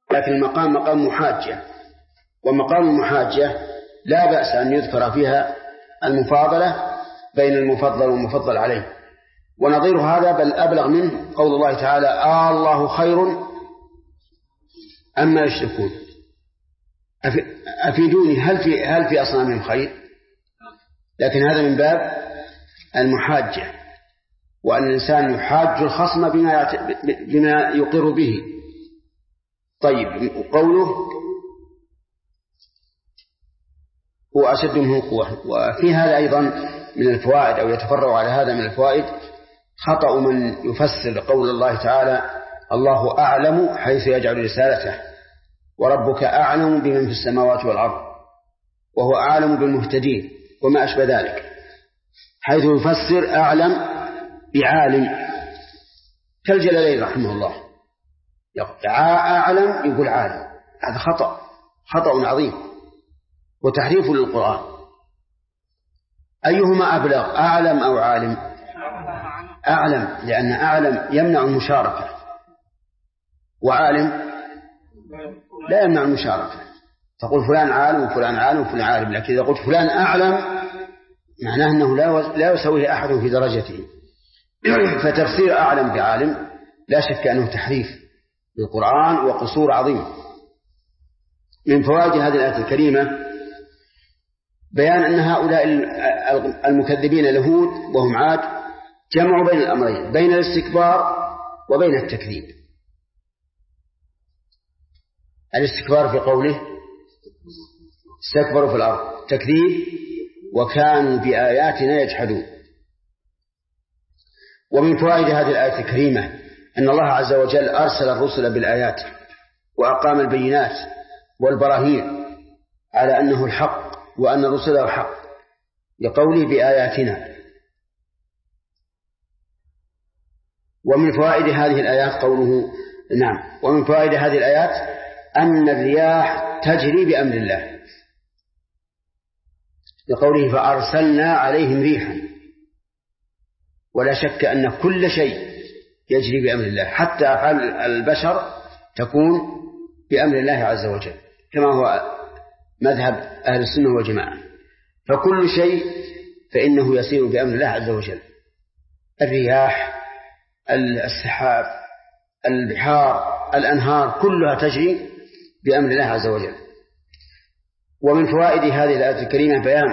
لكن المقام مقام محاجة، ومقام المحاجة لا بأس أن يذكر فيها المفاضلة بين المفضل والمفضل عليه. ونظير هذا بل أبلغ منه قول الله تعالى: الله خير أما يشركون. أفيدوني، هل في أصنامهم خير؟ لكن هذا من باب المحاجة، وأن الإنسان يحاج الخصم بما يقر به. طيب، قوله هو أشد منه قوة. وفي هذا أيضا من الفوائد، أو يتفرع على هذا من الفوائد، خطأ من يفسر قول الله تعالى: الله أعلم حيث يجعل رسالته، وربك أعلم بمن في السماوات والأرض، وهو أعلم بالمهتدين، وما أشبه ذلك، حيث يفسر أعلم بعالم، كالجلالين رحمه الله، أعلم يقول عالم. هذا خطأ عظيم وتحريف للقرآن. أيهما أبلغ، أعلم أو عالم؟ أعلم، لأن أعلم يمنع المشاركة، وعالم لا يمنع المشاركة. تقول فلان عالم وفلان عالم وفلان عالم، لكن إذا قلت فلان أعلم معناه أنه لا يسويه أحد في درجته. فتفسير أعلم بعالم لا شك أنه تحريف للقرآن وقصور عظيم. من فوائد هذه الآية الكريمة بيان أن هؤلاء المكذبين اليهود وهم عاد جمعوا بين الأمرين، بين الاستكبار وبين التكذيب. الاستكبار في قوله استكبروا في الأرض، تكذيب وكانوا بآياتنا يجحدون. ومن فوائد هذه الآية الكريمة أن الله عز وجل أرسل الرسل بالآيات وأقام البينات والبراهين على أنه الحق وأن رسله حق، لقوله بآياتنا. ومن فوائد هذه الآيات قوله ومن فوائد هذه الآيات أن الرياح تجري بأمر الله، لقوله فأرسلنا عليهم ريحا. ولا شك أن كل شيء يجري بأمر الله، حتى أفعال البشر تكون بأمر الله عز وجل، كما هو مذهب أهل السنة والجماعة. فكل شيء فإنه يسير بأمر الله عز وجل، الرياح، السحاب، البحار، الأنهار، كلها تجري بأمر الله عز وجل. ومن فوائد هذه الآية الكريمة بيان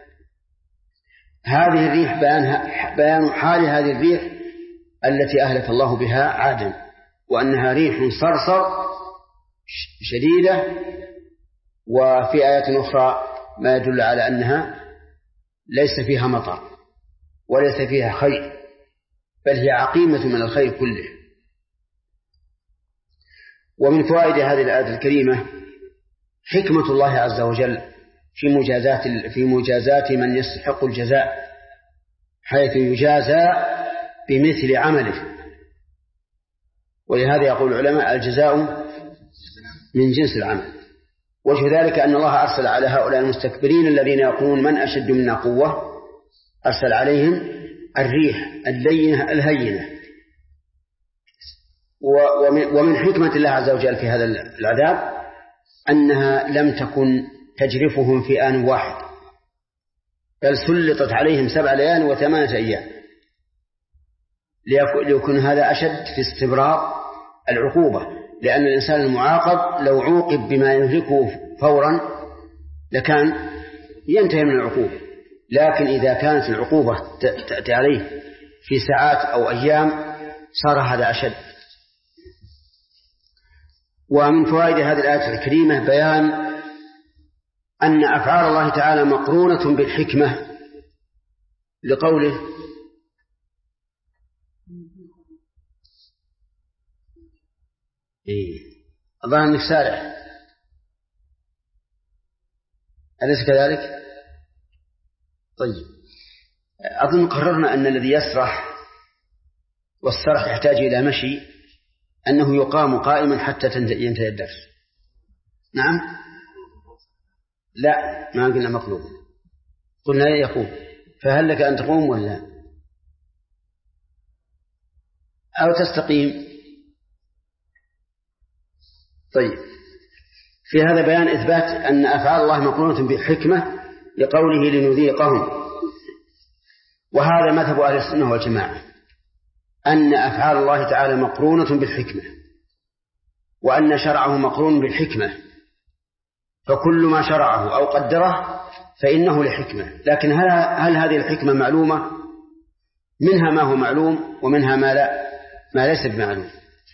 هذه الريح، بيان حال هذه الريح التي أهلك الله بها عادا، وأنها ريح صرصر شديدة. وفي آيات أخرى ما يدل على أنها ليس فيها مطر وليس فيها خير، بل هي عقيمة من الخير كله. ومن فوائد هذه الآية الكريمة حكمة الله عز وجل في مجازات من يستحق الجزاء، حيث يجازى بمثل عمله. ولهذا يقول العلماء الجزاء من جنس العمل. وجه ذلك أن الله أرسل على هؤلاء المستكبرين الذين يقولون من أشد منا قوة، أرسل عليهم الريح اللينة الهينة. ومن حكمة الله عز وجل في هذا العذاب أنها لم تكن تجرفهم في آن واحد، بل سلطت عليهم 7 ليال و8 أيام، ليكون هذا أشد في استبراء العقوبة. لأن الإنسان المعاقب لو عوقب بما يهلكه فورا لكان ينتهي من العقوبة، لكن إذا كانت العقوبة تأتي عليه في ساعات أو أيام صار هذا أشد. ومن فوائد هذه الآية الكريمة بيان أن أفعال الله تعالى مقرونة بالحكمة، لقوله أظن أنك سارع، أليس كذلك؟ طيب، أظن قررنا أن الذي يسرح والسرح يحتاج إلى مشي أنه يقام قائما حتى ينتهي الدرس. نعم، لا ما قلنا مطلوب، قلنا يقوم. فهل لك أن تقوم ولا أو تستقيم؟ طيب، في هذا بيان إثبات أن أفعال الله مقرونة بالحكمة لقوله لنذيقهم. وهذا مذهب أهل السنة والجماعة، أن أفعال الله تعالى مقرونة بالحكمة، وأن شرعه مقرون بالحكمة، فكل ما شرعه أو قدره فإنه لحكمة. لكن هل هذه الحكمة معلومة؟ منها ما هو معلوم ومنها ما ليس بمعلوم.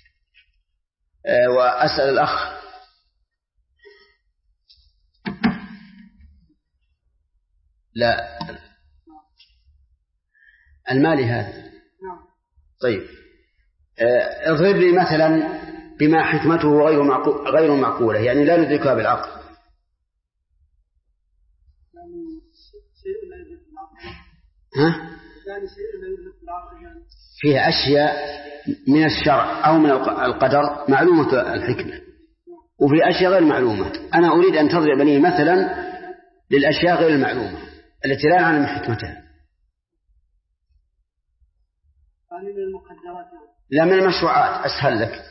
وأسأل الأخ لا المالي هذا. طيب، اضرب لي مثلا بما حكمته غير معقولة، يعني لا ندركها بالعقل. ها؟ فيها أشياء من الشرع أو من القدر معلومة الحكمة، وفي أشياء غير معلومة. أنا أريد أن تضرب لي مثلا للأشياء غير المعلومة التي لا نعلم حكمتها. لا، من المشروعات أسهل لك.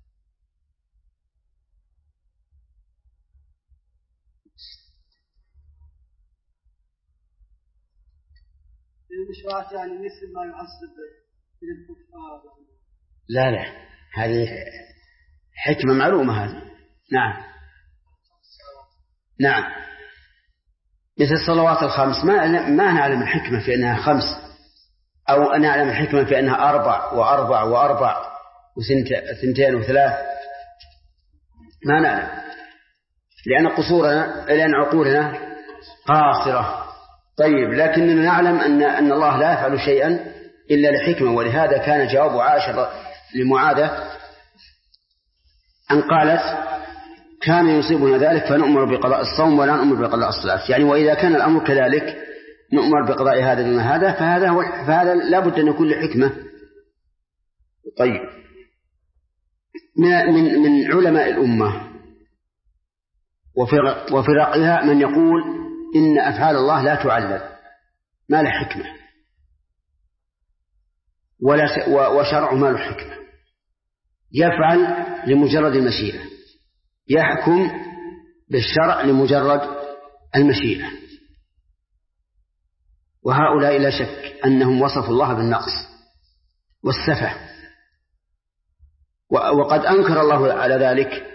المشروعات يعني مثل ما يعصب للكفار. لا، هذه حكمة معلومة هذه. نعم، مثل الصلوات الخمس ما نعلم الحكمة في أنها 5، أو نعلم الحكمة في أنها 4 و4 و4 و2 و3، ما نعلم، لأن عقولنا قاصرة. طيب، لكننا نعلم أن الله لا يفعل شيئا إلا لحكمة. ولهذا كان جواب عائشة لمعاذة أن قالت: كان يصيبنا ذلك فنؤمر بقضاء الصوم ولا نؤمر بقضاء الصلاة. يعني وإذا كان الأمر كذلك نؤمر بقضاء هذا دون هذا، فهذا لا بد أن يكون لحكمة. طيب، من علماء الأمة وفرقها من يقول إن أفعال الله لا تعلل، ما له حكمة، وشرع ما له حكمة، يفعل لمجرد المشيئة، يحكم بالشرع لمجرد المشيئة. وهؤلاء لا شك أنهم وصفوا الله بالنقص والسفة، وقد أنكر الله على ذلك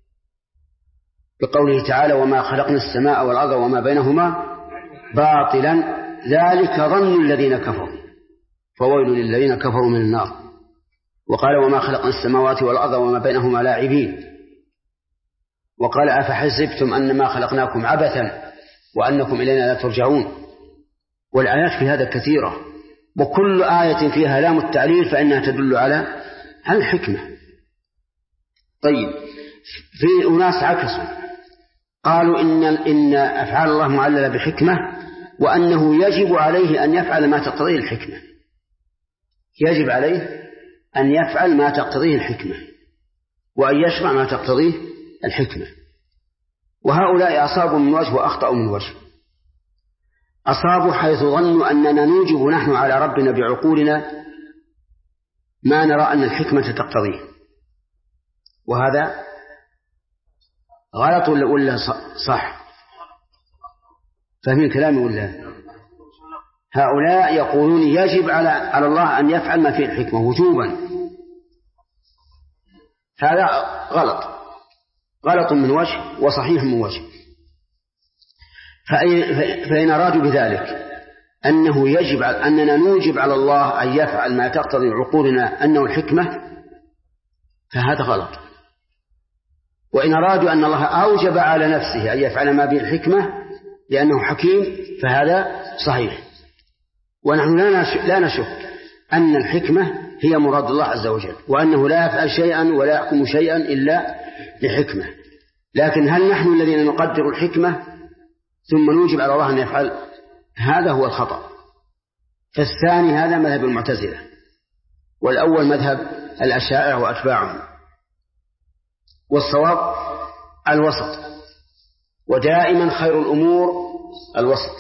بقوله تعالى: وما خلقنا السماء والأرض وما بينهما باطلا ذلك ظن الذين كفروا فويل للذين كفروا من النار. وقال: وما خلقنا السماوات والأرض وما بينهما لاعبين. وقال: أفحسبتم أنما خلقناكم عبثا وأنكم إلينا لا ترجعون. والآيات في هذا كثيرة، وكل آية فيها لام التعليل فإنها تدل على الحكمة. طيب، في أناس عكسوا، قالوا إن أفعال الله معللة بحكمة، وأنه يجب عليه أن يفعل ما تقتضيه الحكمة، يجب عليه أن يفعل ما تقتضيه الحكمة، وأن يشرع ما تقتضيه الحكمة. وهؤلاء أصابوا من وجه وأخطأوا من وجه. أصابوا حيث ظنوا أننا نوجب نحن على ربنا بعقولنا ما نرى أن الحكمة تقتضيه، وهذا غلط ولا صح؟ فاهمين كلامي ولا؟ هؤلاء يقولون يجب على الله أن يفعل ما فيه الحكمة وجوبا. هذا غلط من وجه وصحيح من وجه. فإن أرادوا بذلك أنه يجب أننا نوجب على الله أن يفعل ما تقتضي عقولنا أنه الحكمة، فهذا غلط. وإن أرادوا أن الله أوجب على نفسه أن يفعل ما به الحكمة لأنه حكيم، فهذا صحيح. ونحن لا نشك أن الحكمة هي مراد الله عز وجل، وأنه لا يفعل شيئا ولا يحكم شيئا إلا لحكمة. لكن هل نحن الذين نقدر الحكمة ثم نوجب على الله أن يفعل؟ هذا هو الخطأ. فالثاني هذا مذهب المعتزلة، والأول مذهب الأشاعرة وأتباعهم. والصواب الوسط، ودائما خير الأمور الوسط.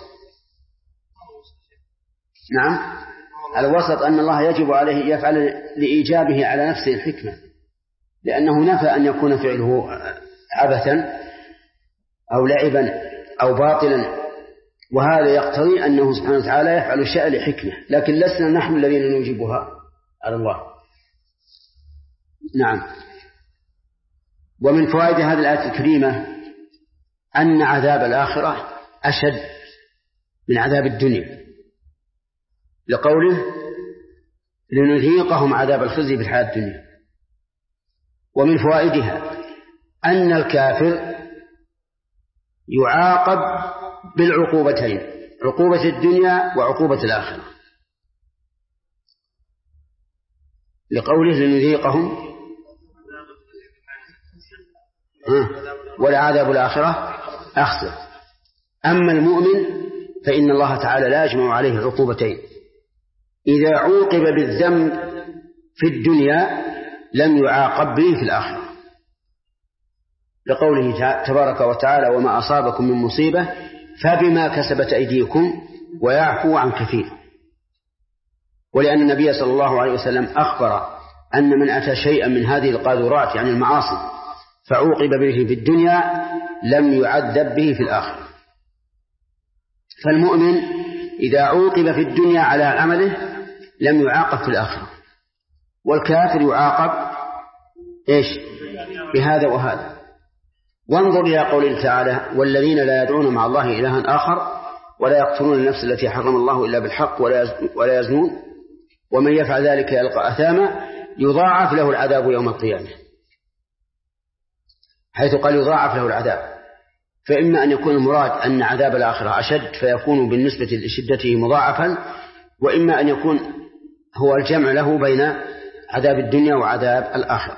نعم، الوسط أن الله يجب عليه يفعل لإيجابه على نفسه الحكمة، لأنه نفى أن يكون فعله عبثا أو لعبا أو باطلا، وهذا يقتضي أنه سبحانه وتعالى يفعل الشيء لحكمة، لكن لسنا نحن الذين نوجبها على الله. نعم. ومن فوائد هذه الآية الكريمة أن عذاب الآخرة أشد من عذاب الدنيا، لقوله لنذيقهم عذاب الخزي في الحياة الدنيا. ومن فوائدها أن الكافر يعاقب بالعقوبتين، عقوبة الدنيا وعقوبة الآخرة، لقوله لنذيقهم ولعذاب الآخرة أخزى. أما المؤمن فإن الله تعالى لا يجمع عليه العقوبتين، إذا عوقب بالذنب في الدنيا لم يعاقب به في الآخرة، لقوله تبارك وتعالى وما أصابكم من مصيبة فبما كسبت أيديكم ويعفو عن كثير. ولأن النبي صلى الله عليه وسلم أخبر أن من أتى شيئا من هذه القاذورات يعني المعاصي فعوقب به في الدنيا لم يعذب به في الآخرة. فالمؤمن إذا عوقب في الدنيا على عمله لم يعاقب في الآخرة، والكافر يعاقب بهذا وهذا. وانظر إلى قوله تعالى والذين لا يدعون مع الله إلها آخر ولا يقتلون النفس التي حرم الله إلا بالحق ولا يزنون ومن يفعل ذلك يلقى أثاما يضاعف له العذاب يوم القيامة، حيث قال يضاعف له العذاب، فإما أن يكون المراد أن عذاب الآخرة أشد فيكون بالنسبة لشدته مضاعفا، وإما أن يكون هو الجمع له بين عذاب الدنيا وعذاب الآخرة.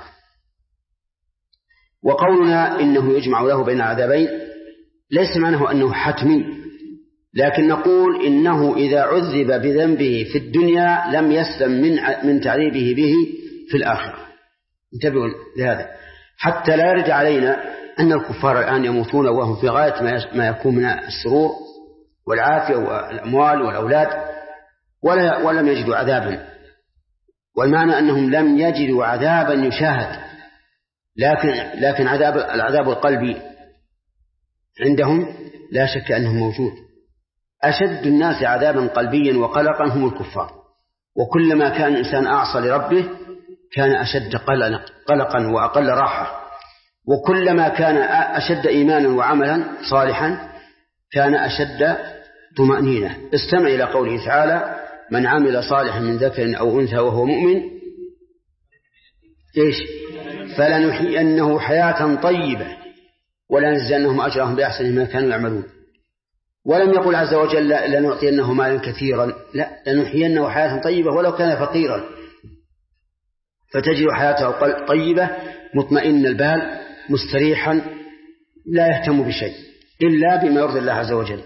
وقولنا إنه يجمع له بين عذابين ليس معناه أنه حتمي، لكن نقول إنه إذا عذب بذنبه في الدنيا لم يسلم من تعذيبه به في الآخرة. انتبهوا لهذا حتى لا يرد علينا أن الكفار الآن يموتون وهم في غاية ما يكون من السرور والعافية والأموال والأولاد ولم يجدوا عذابا، والمعنى أنهم لم يجدوا عذابا يشاهد، لكن العذاب القلبي عندهم لا شك أنه موجود. أشد الناس عذابا قلبيا وقلقا هم الكفار، وكلما كان الإنسان أعصى لربه كان أشد قلقا وأقل راحة، وكلما كان أشد إيمانا وعملا صالحا كان أشد طمأنينة. استمع إلى قوله تعالى من عمل صالحا من ذكر أو أنثى وهو مؤمن فلنحيينه حياة طيبة ولنجزينهم أجرهم بأحسن ما كانوا يعملون. ولم يقل عز وجل لنعطينه مالا كثيرا، لا، لنحيينه حياة طيبة ولو كان فقيرا، فتجد حياته طيبة مطمئن البال مستريحا لا يهتم بشيء إلا بما يرضي الله عز وجل.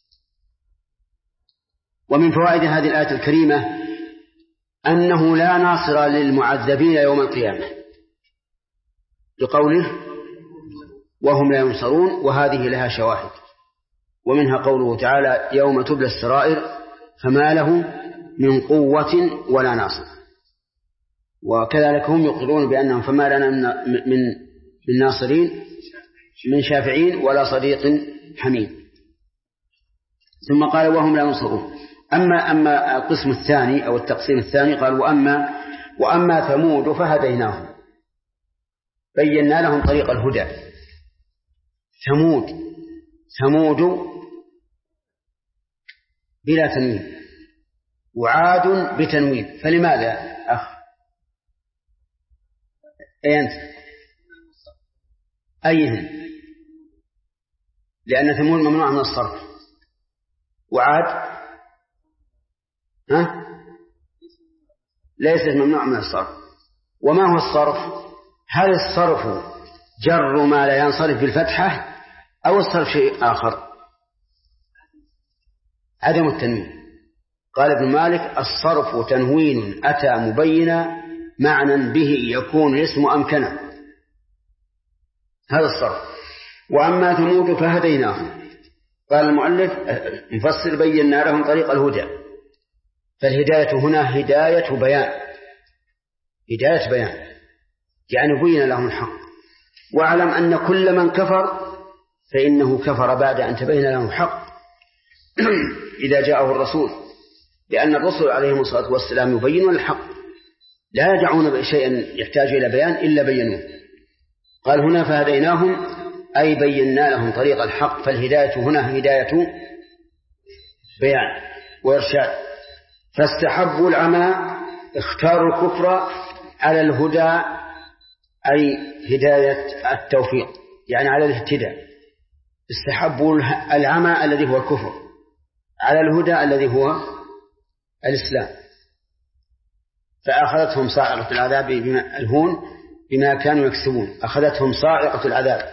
ومن فوائد هذه الآية الكريمة أنه لا ناصر للمعذبين يوم القيامة، لقوله وهم لا ينصرون، وهذه لها شواهد، ومنها قوله تعالى يوم تبلى السرائر فما له من قوة ولا ناصر. وكذلك هم يقرون بأنهم فما لنا من ناصرين من شافعين ولا صديق حميد. ثم قال وهم لا ينصرون. أما القسم الثاني أو التقسيم الثاني قال وأما ثمود فهديناهم بينا لهم طريق الهدى. ثمود بلا تنوين وعاد بتنوين، فلماذا أخ أنت أيهن؟ لأن ثمود ممنوع من الصرف، وعاد ليست ممنوع من الصرف. وما هو الصرف؟ هل الصرف جر ما لا ينصرف بالفتحة أو الصرف شيء آخر؟ عدم التنوين. قال ابن مالك الصرف تنوين أتى مبينا معنى به يكون الاسم أمكنا، هذا الصرف. وأما ثمود فهديناهم، قال المؤلف مفسر بينا لهم طريق الهدى، فالهداية هنا هداية بيان. يعني بين لهم الحق. واعلم أن كل من كفر فإنه كفر بعد أن تبين له الحق إذا جاءه الرسول، لأن الرسل عليهم الصلاة والسلام يبينون الحق، لا يدعون بشيء يحتاج إلى بيان إلا بينوه. قال هنا فهديناهم أي بينا لهم طريق الحق، فالهداية هنا هداية بيان وإرشاد. فاستحبوا العمى، اختاروا الكفر على الهدى أي هداية التوفيق، يعني على الاهتداء. استحبوا العمى الذي هو الكفر على الهدى الذي هو الإسلام، فأخذتهم صاعقة العذاب الهون بما كانوا يكسبون. أخذتهم صاعقة العذاب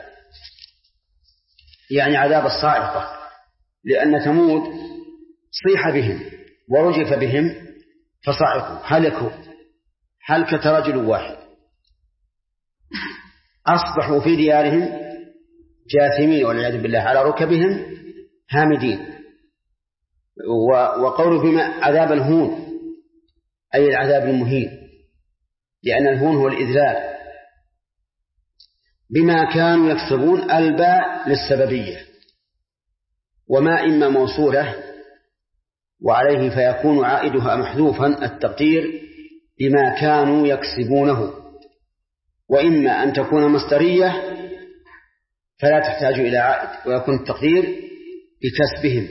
يعني عذاب الصاعقة، لأن ثمود صيح بهم ورجف بهم فصعقوا هلكوا هلكة رجل واحد، أصبحوا في ديارهم جاثمين والعياذ بالله على ركبهم هامدين. وقوله بما عذاب الهون أي العذاب المهين، لأن الهون هو الإذلال. بما كانوا يكسبون الباء للسببية، وما إما موصولة وعليه فيكون عائدها محذوفا التقدير بما كانوا يكسبونه، وإما أن تكون مصدرية فلا تحتاج إلى عائد ويكون التقدير بكسبهم.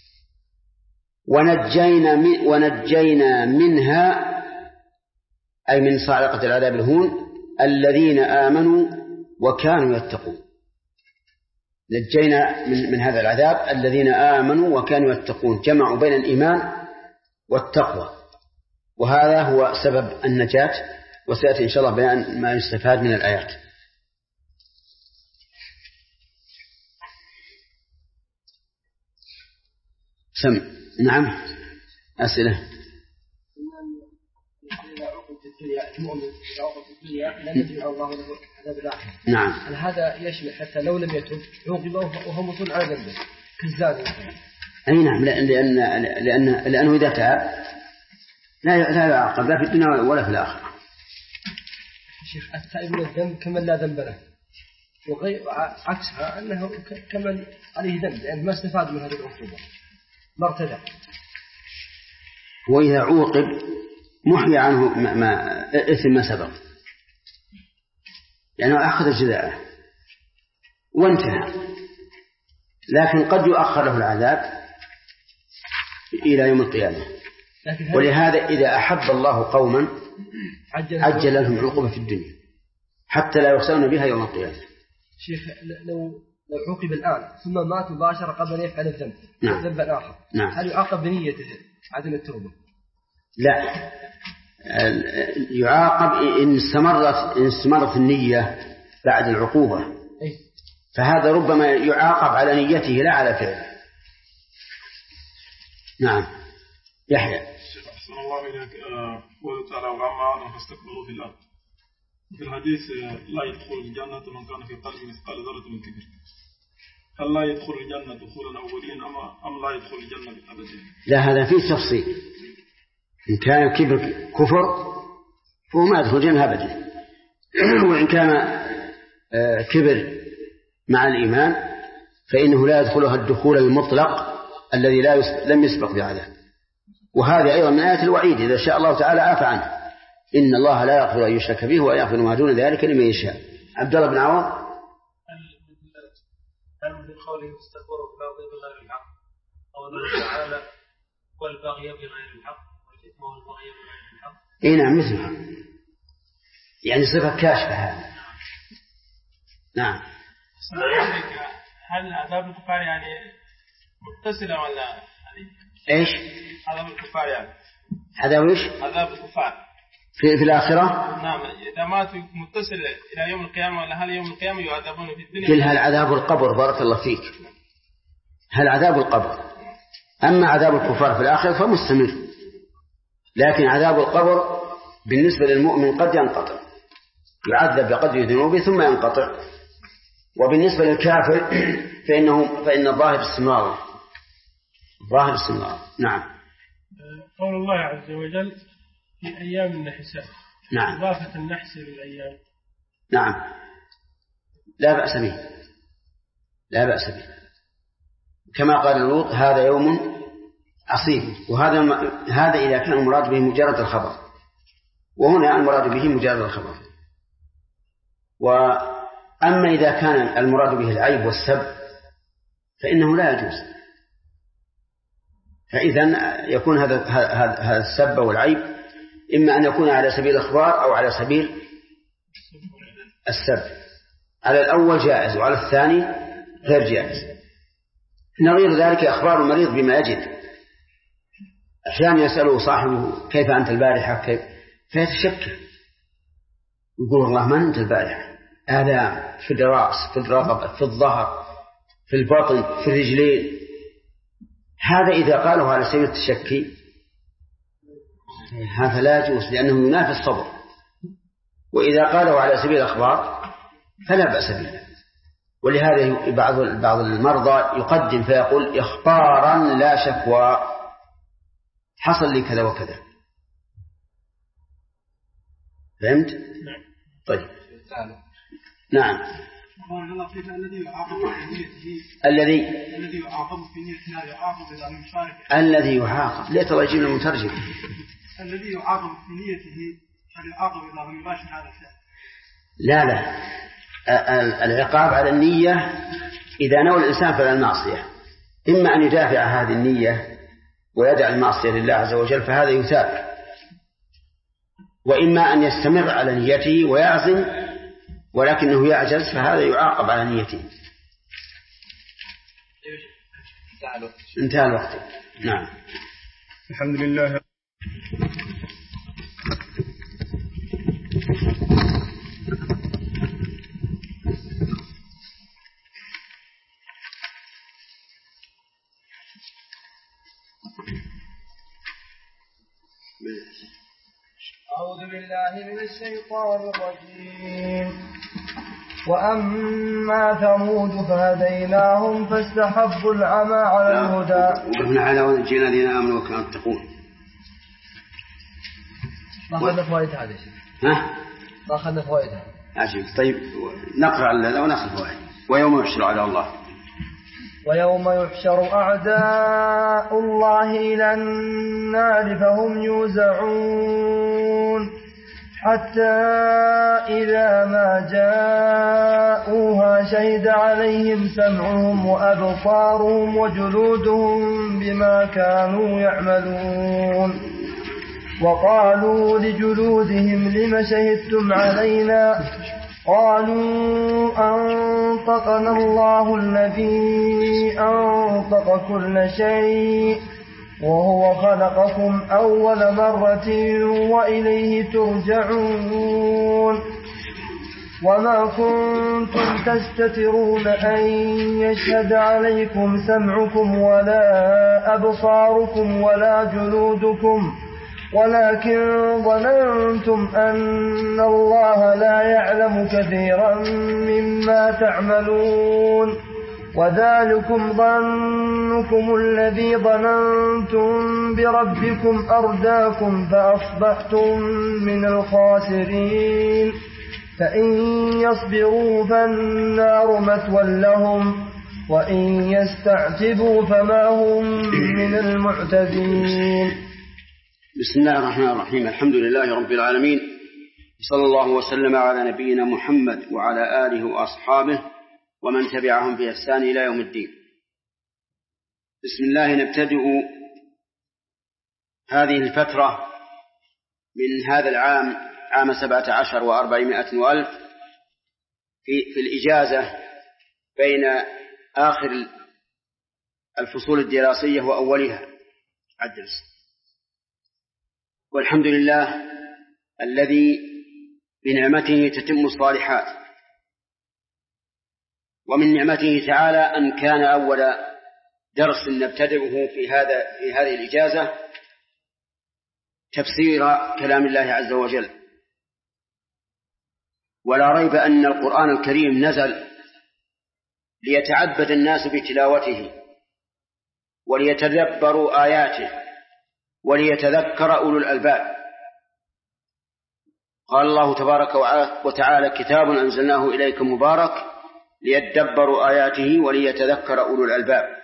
ونجينا منها أي من صاعقة العذاب الهون الذين آمنوا وكانوا يتقون. نجينا من هذا العذاب الذين آمنوا وكانوا يتقون، جمعوا بين الإيمان والتقوى، وهذا هو سبب النجاة. وسيأتي إن شاء الله بيان ما يستفاد من الآيات. نعم أسئلة. نعم. هل هذا يشمل حتى لو لم يتب عوقب وهو مصر على ذنبه كالزاني؟ أي نعم، لأنه إذا تاب لا يعاقب لا في الدنيا ولا في الآخرة. شيخ التائب من الذنب كمن لا ذنب له، وغير عكسها أنه كمن عليه ذنب لأنه ما استفاد من هذه العقوبة ما ارتدى. وإذا عوقب محي عنه إثم ما سبق، يعني أخذ جزاءه وانتهى، لكن قد يؤخر له العذاب إلى يوم القيامة. ولهذا إذا أحب الله قوما عجل لهم العقوبة في الدنيا حتى لا يخسرون بها يوم القيامة. شيخ لو عوقب الآن ثم مات مباشرة قبل أن يفعل الذنب ذنبا آخر، هل يعاقب بنيته عدم التوبة؟ لا، يعاقب إن استمرت النية بعد العقوبة، فهذا ربما يعاقب على نيته لا على فعله. نعم. يحيى. أحسن الله إليك. قوله تعالى وعما آدم فاستكبروا في الأرض، في الحديث لا يدخل الجنة من كان في قلبه مثقال ذرة من كبر. هل لا يدخل الجنة دخولا أولين أم لا يدخل الجنة أبدا؟ لا، هذا فيه تفصيل. إن كان كبر كفر فهو ما يدخل الجنة أبدا، وإن كان كبر مع الإيمان فإنه لا يدخلها الدخول المطلق الذي لم يسبق بعذاب. وهذه أيضا من آيات الوعيد، إذا شاء الله تعالى عفى عنه، إن الله لا يغفر أن يشرك به ويغفر ما دون ذلك لمن يشاء. عبد الله بن عوض. هل من قوله استكبروا بالباطل بغير الحق، قوله تعالى والبغي بغير الحق والإثم والبغي بغير الحق؟ إيه نعم مثلها، يعني صفة كاشفة هذه. نعم. هل عذاب الكفار يعني متصلة ولا يعني إيش؟ عذاب الكفار يعني عذاب إيش؟ عذاب الكفار في الآخرة. نعم، إذا ماتوا متصل إلى يوم القيامة، ولا هل يوم القيامة يعذبون في الدنيا؟ كلها العذاب القبر. بارك الله فيك. هل عذاب القبر. أما عذاب الكفار في الآخرة فمستمر، لكن عذاب القبر بالنسبة للمؤمن قد ينقطع، يعذب بقدر ذنوبه ثم ينقطع. وبالنسبة للكافر فإن الظاهر استمرار. نعم. قول الله عز وجل في أيام النحساء. نعم. إضافة النحس للأيام نعم لا بأس به، لا بأس به، كما قال لوط هذا يوم عصيب، وهذا إذا كان المراد به مجرد الخبر، وهنا المراد به مجرد الخبر. وأما إذا كان المراد به العيب والسب فإنه لا يجوز، فإذن يكون هذا السب والعيب إما أن يكون على سبيل الإخبار أو على سبيل السب. على الأول جائز وعلى الثاني غير جائز. نظير ذلك أخبار المريض بما يجد، أحيانا يسأله صاحبه كيف أنت البارحة فيتشكى، يقول والله ما أنت البارحة، آلام في الرأس، في الرقبة، في الظهر، في البطن، في الرجلين. هذا إذا قاله على سبيل التشكي هذا لا يجوز، لأنه ينافي الصبر. وإذا قاله على سبيل الأخبار فلا بأس به. ولهذا بعض المرضى يقدم فيقول إخبارا لا شكوى، حصل لي كذا وكذا. فهمت؟ طيب نعم. الذي يعاقب في نيته يعاقب إذا لم يشارك. الذي يعاقب ليت الله يجيب المترجم. الذي يعاقب في نيته هل يعاقب إذا لم يباشر هذا الشيء؟ لا العقاب على النية إذا نوى الإنسان فلا المعصية، إما أن يدافع هذه النية ويدع المعصية لله عز وجل فهذا يثاب، وإما أن يستمر على نيته ويعزم ولكنه يعجز فهذا يعاقب على نيته. انتهى الوقت. نعم. الحمد لله. أعوذ بالله من الشيطان الرجيم. وأما ثمود فهديناهم فاستحبوا العمى على الهدى. وقفنا على ونجينا الذين آمنوا وكانوا يتقون. ما أخذنا فوائد هذا الشيء. ها؟ ما أخذنا فوائدها. عجيب. طيب نقرأ هذا ونأخذ فوائد. ويوم يحشر على الله. ويوم يحشر أعداء الله إلى النار فهم يوزعون حتى إذا ما جاءوها شهد عليهم سمعهم وأبصارهم وجلودهم بما كانوا يعملون. وقالوا لجلودهم لم شهدتم علينا؟ قالوا أنطقنا الله الذي أنطق كل شيء وهو خلقكم أول مرة وإليه ترجعون. وما كنتم تستترون أن يشهد عليكم سمعكم ولا أبصاركم ولا جلودكم ولكن ظننتم أن الله لا يعلم كثيرا مما تعملون. وذلكم ظنكم الذي ظننتم بربكم أرداكم فأصبحتم من الخاسرين. فإن يصبروا فالنار مثوى لهم وإن يستعتبوا فما هم من المعتدين. بسم الله الرحمن الرحيم. الحمد لله رب العالمين، صلى الله وسلم على نبينا محمد وعلى آله وأصحابه ومن تبعهم بإحسان إلى يوم الدين. بسم الله نبتدئ هذه الفترة من هذا العام، عام 17 و400 وألف، في الإجازة بين آخر الفصول الدراسية وأولها الدرس. والحمد لله الذي بنعمته تتم الصالحات، ومن نعمته تعالى أن كان أول درس نبتدئه في هذه الإجازة تفسير كلام الله عز وجل. ولا ريب أن القرآن الكريم نزل ليتعبد الناس بتلاوته وليتدبروا آياته وليتذكر أولو الألباب. قال الله تبارك وتعالى: كتاب أنزلناه إليك مبارك ليدبروا آياته وليتذكر أولو الألباب.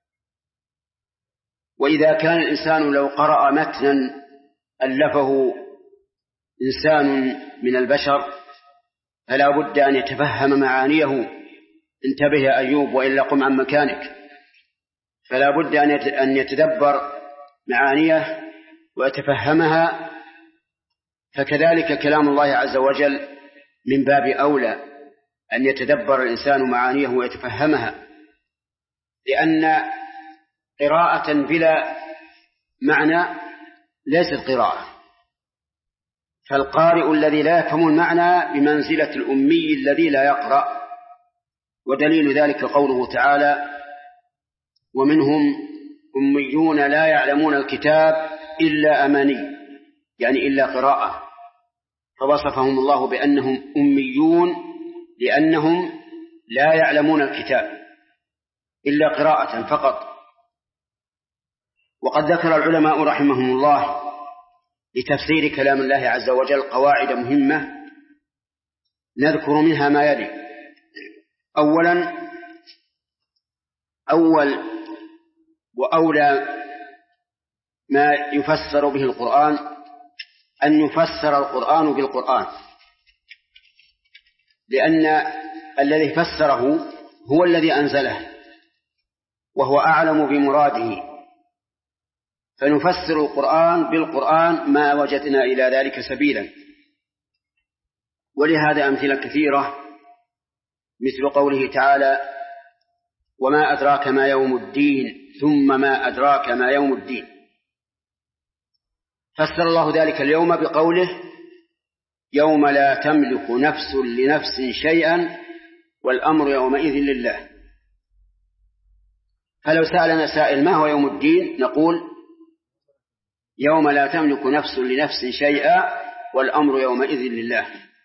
وإذا كان الإنسان لو قرأ متنا ألفه إنسان من البشر فلا بد أن يتفهم معانيه. انتبه يا أيوب وإلا قم عن مكانك. فلا بد أن يتدبر معانيه ويتفهمها. فكذلك كلام الله عز وجل من باب أولى أن يتدبر الإنسان معانيه ويتفهمها، لأن قراءة بلا معنى ليست قراءة. فالقارئ الذي لا يفهم المعنى بمنزلة الأمي الذي لا يقرأ. ودليل ذلك قوله تعالى: ومنهم أميون لا يعلمون الكتاب إلا أماني، يعني إلا قراءة. فوصفهم الله بأنهم أميون لأنهم لا يعلمون الكتاب إلا قراءة فقط. وقد ذكر العلماء رحمهم الله لتفسير كلام الله عز وجل قواعد مهمة، نذكر منها ما يلي. أولا، أول وأولى ما يفسر به القرآن أن يفسر القرآن بالقرآن، لأن الذي فسره هو الذي أنزله وهو أعلم بمراده. فنفسر القرآن بالقرآن ما وجدنا إلى ذلك سبيلا. ولهذا أمثلة كثيرة، مثل قوله تعالى: وما أدراك ما يوم الدين ثم ما أدراك ما يوم الدين. فسر الله ذلك اليوم بقوله: يوم لا تملك نفس لنفس شيئا والأمر يومئذ لله. فلو سألنا سائل ما هو يوم الدين نقول: يوم لا تملك نفس لنفس شيئا والأمر يومئذ لله.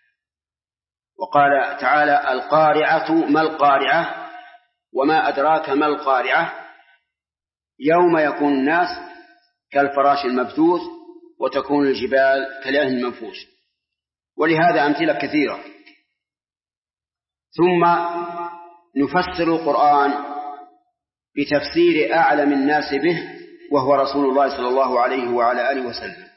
وقال تعالى: القارعة ما القارعة وما أدراك ما القارعة يوم يكون الناس كالفراش المبثوث وتكون الجبال كالعهن المنفوش. ولهذا أمثلة كثيرة. ثم نفسر القرآن بتفسير أعلم الناس به وهو رسول الله صلى الله عليه وعلى آله وسلم.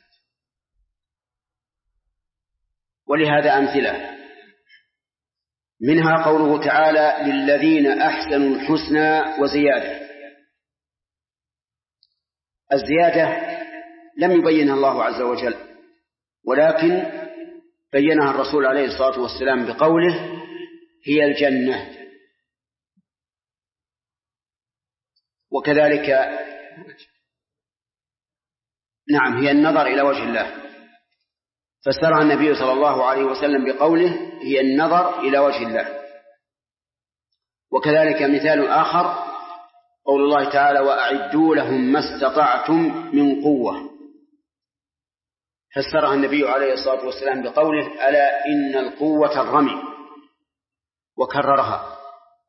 ولهذا أمثلة منها قوله تعالى: للذين أحسنوا الحسنى وزيادة. الزيادة لم يبينها الله عز وجل، ولكن بينها الرسول عليه الصلاة والسلام بقوله: هي الجنة. وكذلك نعم هي النظر إلى وجه الله، فسرها النبي صلى الله عليه وسلم بقوله: هي النظر إلى وجه الله. وكذلك مثال آخر قول الله تعالى: وأعدوا لهم ما استطعتم من قوة. فسرها النبي عليه الصلاة والسلام بقوله: ألا إن القوة الرمي، وكررها.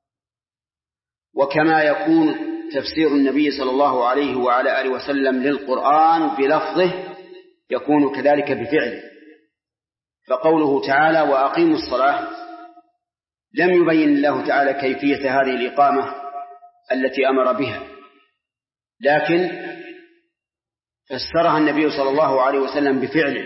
وكما يكون تفسير النبي صلى الله عليه وعلى آله وسلم للقرآن بلفظه يكون كذلك بفعله. فقوله تعالى: وأقيموا الصلاة لم يبين الله تعالى كيفية هذه الإقامة التي أمر بها، لكن فسرها النبي صلى الله عليه وسلم بفعله،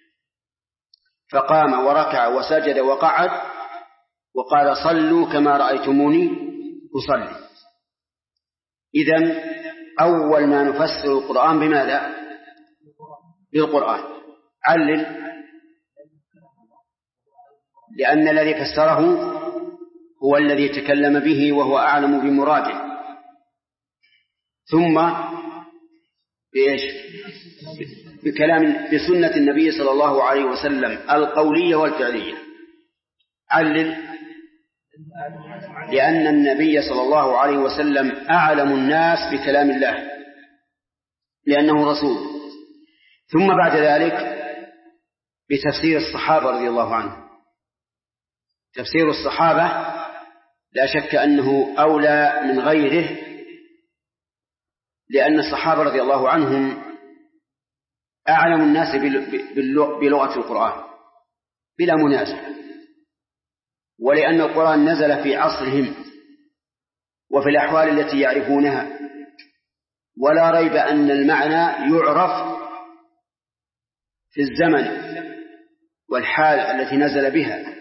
فقام وركع وسجد وقعد وقال: صلوا كما رأيتموني أصلي. إذن أول ما نفسر القرآن بماذا؟ بالقرآن. علل: لأن الذي فسره هو الذي تكلم به وهو أعلم بمراده. ثم بإيش؟ بسنة النبي صلى الله عليه وسلم القولية والفعلية. علل: لأن النبي صلى الله عليه وسلم أعلم الناس بكلام الله لأنه رسول. ثم بعد ذلك بتفسير الصحابة رضي الله عنهم. تفسير الصحابة لا شك أنه أولى من غيره، لأن الصحابة رضي الله عنهم أعلم الناس بلغة القرآن، بلا منازع، ولأن القرآن نزل في عصرهم وفي الأحوال التي يعرفونها، ولا ريب أن المعنى يعرف في الزمن والحال التي نزل بها.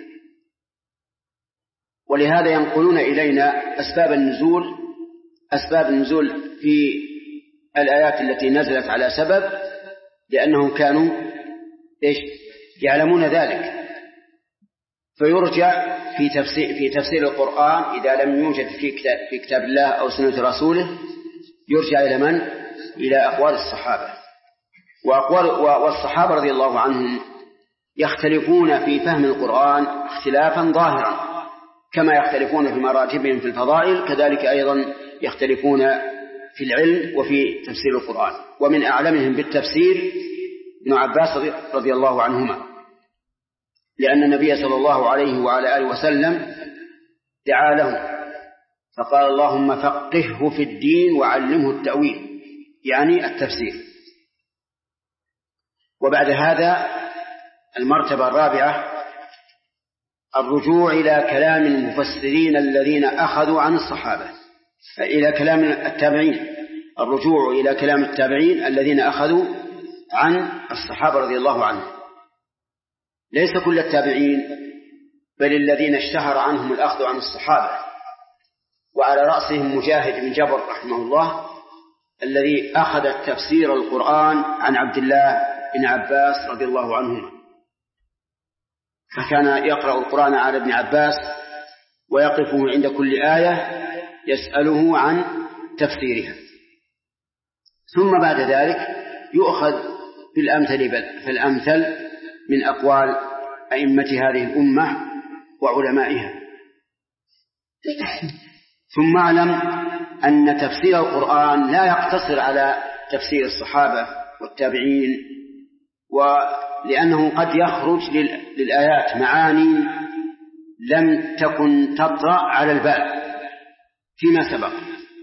ولهذا ينقلون إلينا أسباب النزول في الآيات التي نزلت على سبب، لأنهم كانوا يعلمون ذلك. فيرجع في تفسير القرآن إذا لم يوجد في كتاب الله أو سنة رسوله، يرجع إلى من؟ إلى أقوال الصحابة. والصحابة رضي الله عنهم يختلفون في فهم القرآن اختلافا ظاهرا، كما يختلفون في مراتبهم في الفضائل، كذلك أيضا يختلفون في العلم وفي تفسير القرآن. ومن أعلمهم بالتفسير ابن عباس رضي الله عنهما، لأن النبي صلى الله عليه وعلى آله وسلم دعا له فقال اللهم فقهه في الدين وعلمه التأويل، يعني التفسير. وبعد هذا المرتبة الرابعة الرجوع إلى كلام المفسرين الذين أخذوا عن الصحابة، إلى كلام التابعين، الرجوع إلى كلام التابعين الذين أخذوا عن الصحابة رضي الله عنهم، ليس كل التابعين، بل الذين اشتهر عنهم الأخذ عن الصحابة، وعلى رأسهم مجاهد بن جبر رحمه الله الذي أخذ تفسير القرآن عن عبد الله بن عباس رضي الله عنهما، فكان يقرأ القرآن على ابن عباس ويقفه عند كل آية يسأله عن تفسيرها. ثم بعد ذلك يؤخذ بالأمثل من أقوال أئمة هذه الأمة وعلمائها. ثم اعلم أن تفسير القرآن لا يقتصر على تفسير الصحابة والتابعين، ولأنه قد يخرج للآيات معاني لم تكن تطرأ على البال فيما سبق،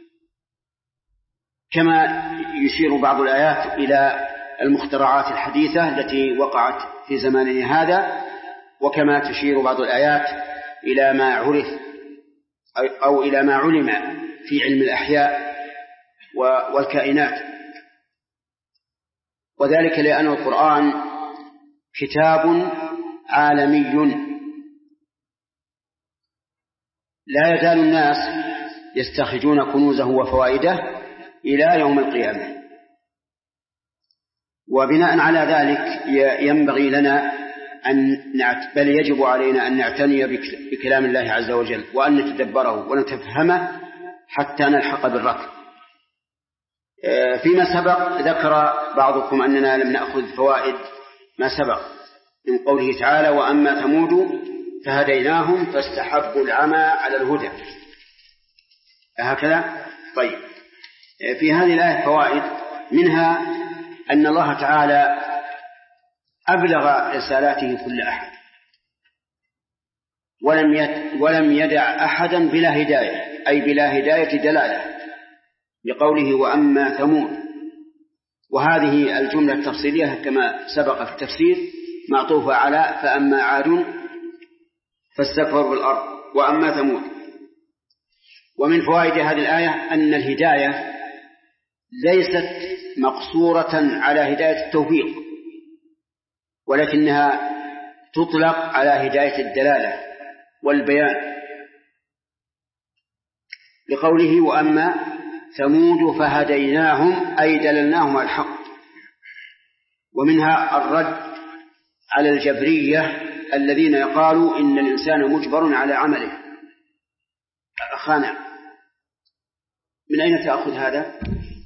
كما يشير بعض الآيات إلى المخترعات الحديثة التي وقعت في زماننا هذا، وكما تشير بعض الآيات إلى ما عرف أو إلى ما علم في علم الأحياء والكائنات. وذلك لأن القرآن كتاب عالمي لا يزال الناس يستخرجون كنوزه وفوائده إلى يوم القيامة. وبناء على ذلك ينبغي لنا بل يجب علينا أن نعتني بكلام الله عز وجل، وأن نتدبره ونتفهمه حتى نلحق بالركب. فيما سبق ذكر بعضكم أننا لم نأخذ فوائد ما سبق من قوله تعالى وأما ثمود فهديناهم فاستحبوا العمى على الهدى، هكذا. طيب، في هذه الآية فوائد، منها أن الله تعالى أبلغ رسالاته كل أحد، ولم يدع أحدا بلا هداية، أي بلا هداية دلالة، بقوله وأما ثمود. وهذه الجملة التفصيلية كما سبق في التفسير معطوفة على فأما عاد فاستكبروا في الأرض وأما ثمود. ومن فوائد هذه الآية أن الهداية ليست مقصورة على هداية التوفيق، ولكنها تطلق على هداية الدلالة والبيان، لقوله وأما ثمود فهديناهم أي دللناهم على الحق. ومنها الرد على الجبرية الذين يقالوا إن الإنسان مجبر على عمله. أخانا، من أين تأخذ هذا؟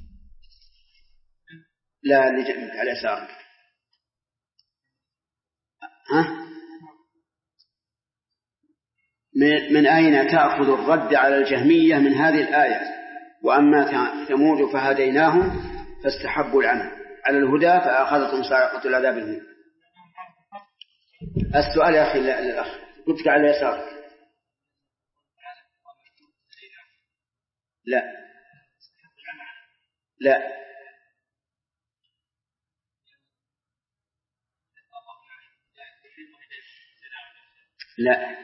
لا، اللي جنبك على يسارك. من أين تأخذ الرد على الجهمية من هذه الآية وأما ثمود فهديناهم فاستحبوا العمى على الهدى فأخذتهم صاعقة العذاب الهون؟ السؤال يا أخي للأخ، قلت على يسارك. لا لا، لا،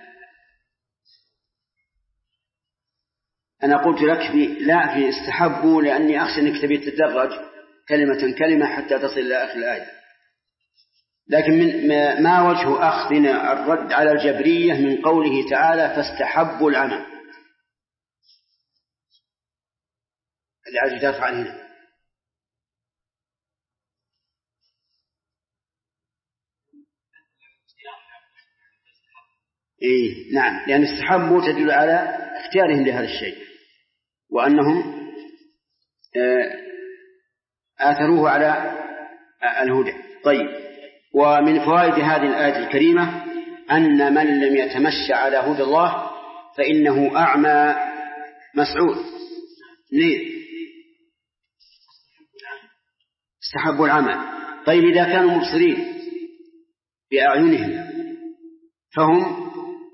أنا قلت لك في استحبوا، لأني أخشى أنك تبي تتدرج كلمة كلمة حتى تصل إلى آخر الآية. لكن ما وجه أخذنا الرد على الجبرية من قوله تعالى فاستحبوا العمى؟ اللي عايز ترفع هنا. إيه نعم، لأن استحبوا تدل على اختيارهم لهذا الشيء وأنهم آثروه على الهدى. طيب، ومن فوائد هذه الآية الكريمة أن من لم يتمشى على هدى الله فإنه أعمى مسعود. استحبوا العمى. طيب، إذا كانوا مبصرين بأعينهم فهم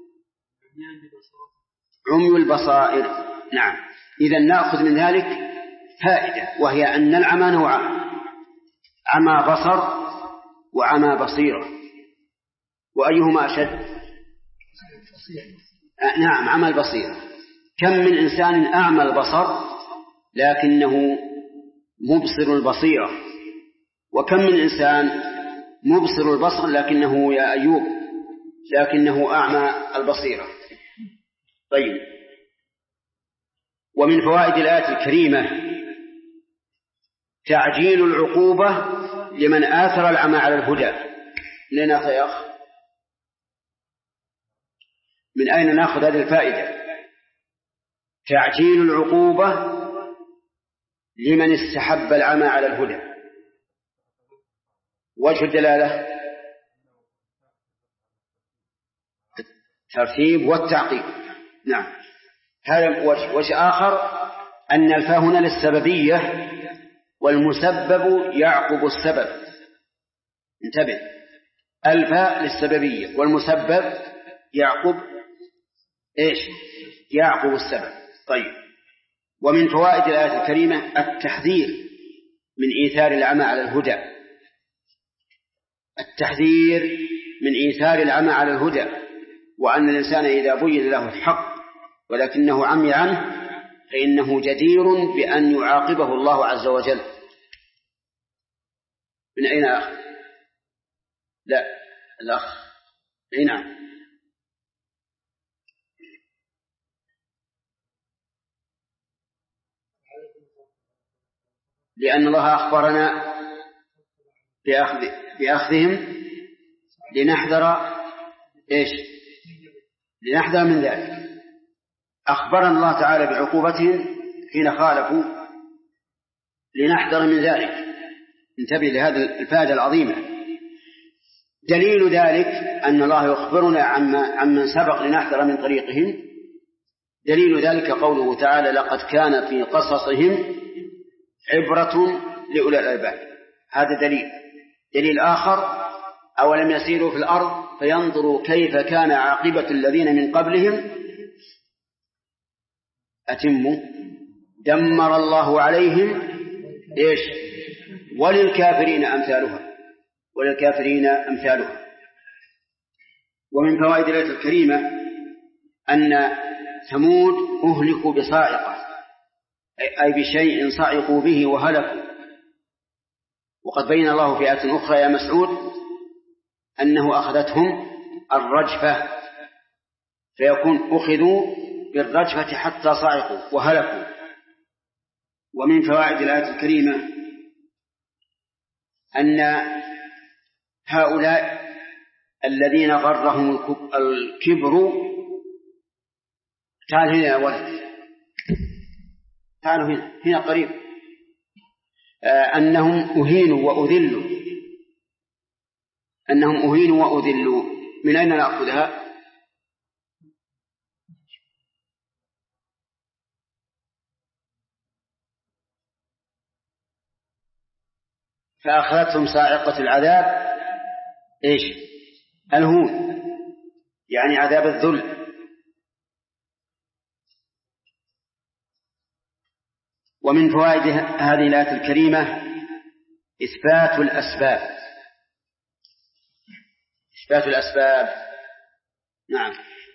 عمي البصائر. نعم، إذن نأخذ من ذلك فائدة، وهي أن العمى نوعان: عمى بصر وعمى بصيرة. وأيهما أشد؟ نعم، عمى البصيرة. كم من إنسان أعمى البصر لكنه مبصر البصيرة، وكم من إنسان مبصر البصر لكنه يا أيوب لكنه أعمى البصيرة. طيب، ومن فوائد الآية الكريمة تعجيل العقوبة لمن آثر العمى على الهدى. لنا يا أخ، من أين نأخذ هذه الفائدة؟ تعجيل العقوبة لمن استحب العمى على الهدى. وجه الدلالة الترتيب والتعقيب. نعم، هذا وجه آخر أن الفاء هنا للسببية، والمسبب يعقب السبب. انتبه، الفاء للسببية والمسبب يعقب إيش؟ يعقب السبب. طيب، ومن فوائد الآية الكريمة التحذير من إيثار العمى على الهدى. التحذير من إيثار العمى على الهدى، وأن الإنسان إذا بين له الحق ولكنه عمي عنه فإنه جدير بأن يعاقبه الله عز وجل. من أين أخذ؟ لا، الأخ. نعم، لأن الله أخبرنا بأخذهم لنحذر إيش؟ لنحذر من ذلك. أخبرنا الله تعالى بعقوبتهم حين خالفوا لنحذر من ذلك. انتبه لهذا الفائدة العظيمة. دليل ذلك أن الله يخبرنا عمن سبق لنحذر من طريقهم. دليل ذلك قوله تعالى لقد كان في قصصهم عبرة لأولي الألباب. هذا دليل آخر: أولم يسيروا في الأرض فينظروا كيف كان عاقبة الذين من قبلهم أتموا دمر الله عليهم إيش؟ وللكافرين أمثالها. ومن فوائد الآية الكريمة أن ثمود أهلكوا بصاعقة، أي بشيء صعقوا به وهلكوا. وقد بين الله في آية أخرى يا مسعود أنه أخذتهم الرجفة، فيكون أخذوا بالرجفة حتى صعقوا وهلكوا. ومن فوائد الآية الكريمة أن هؤلاء الذين غرهم الكبر، تعال هنا يا ولد، تعالوا هنا قريب، أنهم أهينوا وأذلوا. من أين نأخذها؟ فأخذتهم صاعقة العذاب إيش؟ الهون، يعني عذاب الذل. ومن فوائد هذه الآية الكريمة إثبات الأسباب. نعم،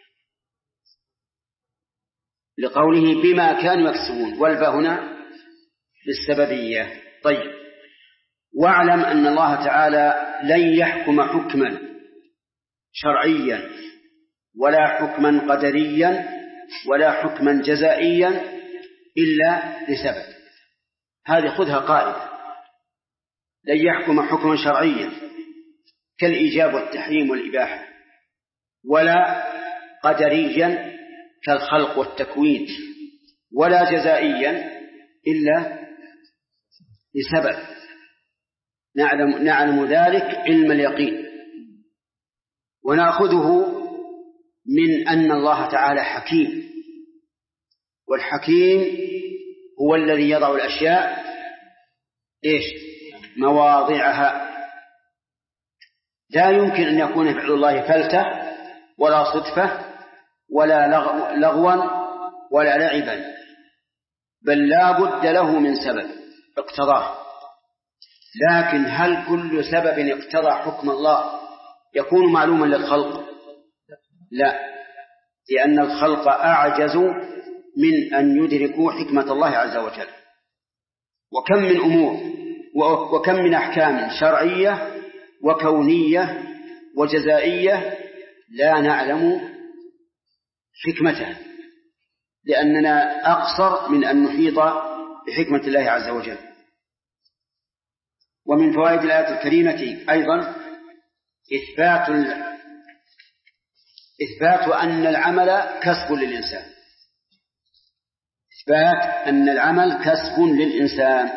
لقوله بما كانوا يكسبون، والباء هنا للسببية. طيب، واعلم أن الله تعالى لن يحكم حكما شرعيا ولا حكما قدريا ولا حكما جزائيا إلا لسبب. هذه خذها قاعدة. لن يحكم حكما شرعيا كالإيجاب والتحريم والإباحة، ولا قدريا كالخلق والتكوين، ولا جزائيا إلا لسبب نعلم ذلك علم اليقين. ونأخذه من أن الله تعالى حكيم، والحكيم هو الذي يضع الأشياء مواضعها. لا يمكن أن يكون فعل الله فلتة ولا صدفة ولا لغوا ولا لعبا، بل لا بد له من سبب اقتضاه. لكن هل كل سبب اقتضى حكم الله يكون معلوما للخلق؟ لا، لأن الخلق أعجز من أن يدركوا حكمة الله عز وجل. وكم من أمور وكم من أحكام شرعية وكونية وجزائية لا نعلم حكمتها، لأننا أقصر من أن نحيط بحكمة الله عز وجل. ومن فوائد الآية الكريمة أيضا إثبات أن العمل كسب للإنسان. إثبات أن العمل كسب للإنسان.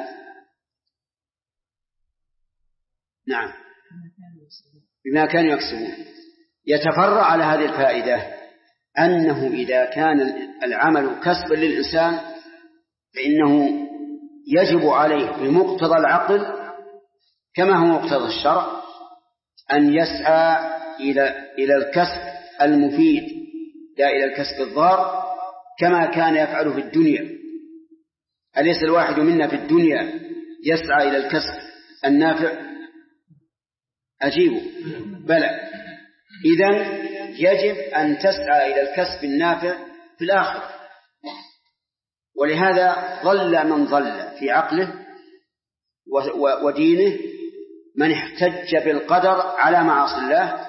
نعم، بما كانوا يكسبون. يتفرع على هذه الفائدة أنه إذا كان العمل كسبا للإنسان فإنه يجب عليه بمقتضى العقل كما هو مقتضى الشرع أن يسعى إلى الكسب المفيد لا إلى الكسب الضار، كما كان يفعل في الدنيا. أليس الواحد منا في الدنيا يسعى إلى الكسب النافع؟ أجيبه بلى. إذن يجب أن تسعى إلى الكسب النافع في الآخرة. ولهذا ضل من ضل في عقله ودينه من احتج بالقدر على معاصي الله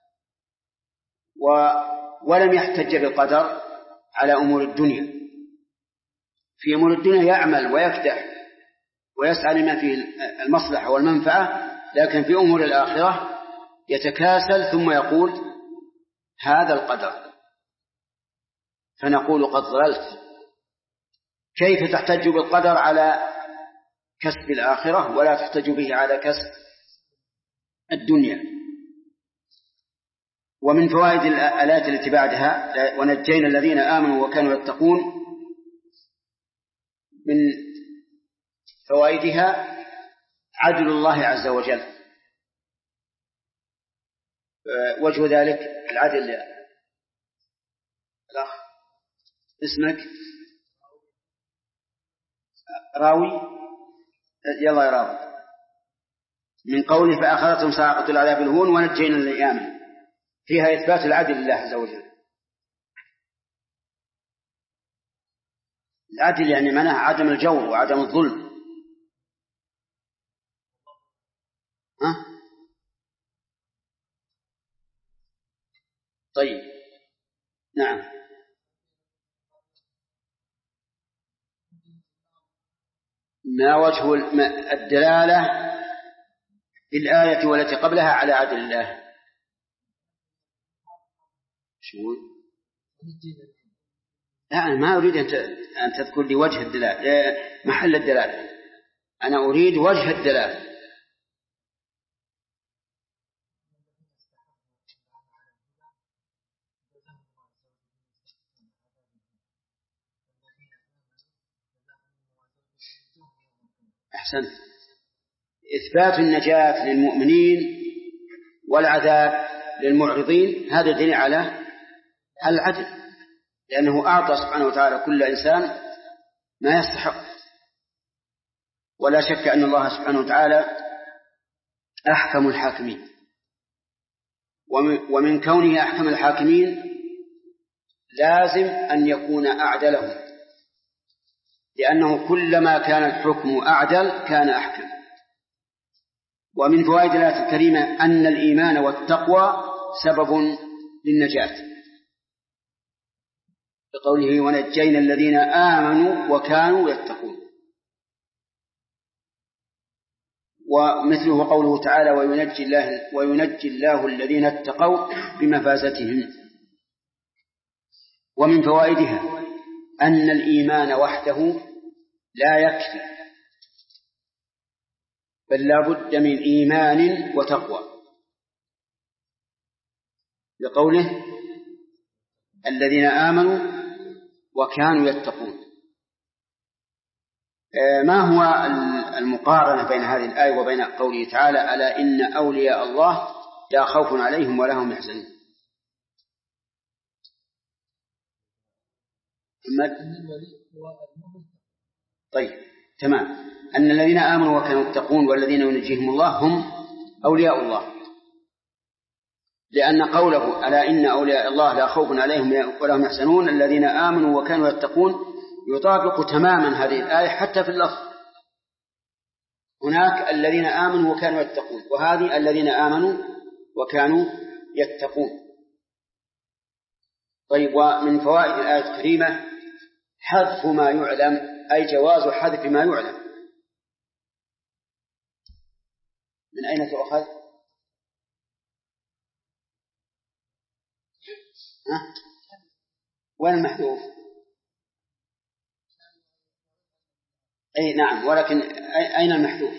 ولم يحتج بالقدر على أمور الدنيا. في أمور الدنيا يعمل ويكدح ويسعى لما فيه المصلحة والمنفعة، لكن في أمور الآخرة يتكاسل ثم يقول هذا القدر، فنقول قد ضللت. كيف تحتج بالقدر على كسب الآخرة ولا تحتج به على كسب الدنيا؟ ومن فوائد الآيات التي بعدها ونجينا الذين آمنوا وكانوا يتقون، من فوائدها عدل الله عز وجل. وجه ذلك العدل. الأخ اسمك راوي، يلا يا راوي. من قوله فأخذتهم صاعقة العذاب الهون ونجينا الذين آمنوا، فيها إثبات العدل لله عز وجل. العدل يعني معناه عدم الجور وعدم الظلم. طيب، نعم. ما وجه الدلالة بالآية والتي قبلها على عدل الله؟ شو؟ لا، ما أريد أن تذكر لي وجه الدلالة، محل الدلالة. أنا أريد وجه الدلالة. أحسنت. إثبات النجاة للمؤمنين والعذاب للمعرضين، هذا دليل على العدل، لأنه أعطى سبحانه وتعالى كل إنسان ما يستحق. ولا شك أن الله سبحانه وتعالى أحكم الحاكمين. ومن كونه أحكم الحاكمين لازم أن يكون أعدلهم، لأنه كلما كان الحكم أعدل كان أحكم. ومن فوائد الآية الكريمة أن الإيمان والتقوى سبب للنجاة، بقوله ونجينا الذين آمنوا وكانوا يتقون. ومثله قوله تعالى وينجي الله الذين اتقوا بمفازتهم. ومن فوائدها أن الإيمان وحده لا يكفي، بل لا بد من إيمان وتقوى، بقوله الذين آمنوا وكانوا يتقون. ما هو المقارنة بين هذه الآية وبين قوله تعالى ألا إن أولياء الله لا خوف عليهم ولا هم يحزنون؟ طيب تمام. أن الذين آمنوا وكانوا يتقون والذين ينجيهم الله هم أولياء الله، لأن قوله ألا إن أولياء الله لا خوف عليهم ولا هم يحزنون الذين آمنوا وكانوا يتقون يطابق تماما هذه الآية حتى في اللفظ. هناك الذين آمنوا وكانوا يتقون، وهذه الذين آمنوا وكانوا يتقون. طيب، ومن فوائد الآية الكريمة حذف ما يعلم، أي جواز حذف ما يعلم. من أين تؤخذ؟ وين المحذوف؟ أي نعم، ولكن أين المحذوف؟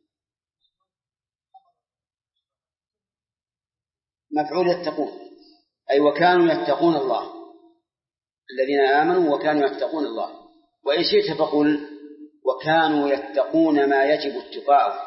مفعول يتقون، أي وكانوا يتقون الله، الذين آمنوا وكانوا يتقون الله. وإن شئت فقل وكانوا يتقون ما يجب اتقاؤه،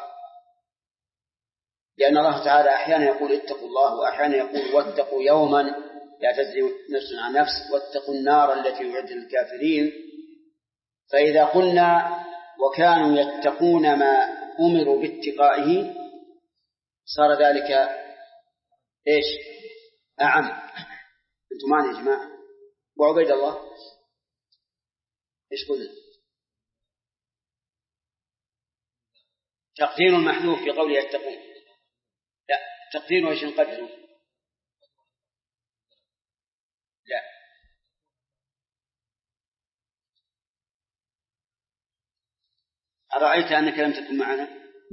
لأن الله تعالى أحيانا يقول اتقوا الله، وأحيانا يقول واتقوا يوما لا تجزي نفس عن نفس، واتقوا النار التي أعدت للكافرين. فإذا قلنا وكانوا يتقون ما أمروا باتقائه صار ذلك إيش؟ أعم. أنتم معنا يا جماعة؟ وعبيد الله إيش قلنا؟ تقدير المحذوف في قوله يتقون، لا، تقديره إيش نقدره؟ لا، أرأيت أنك لم تكن معنا؟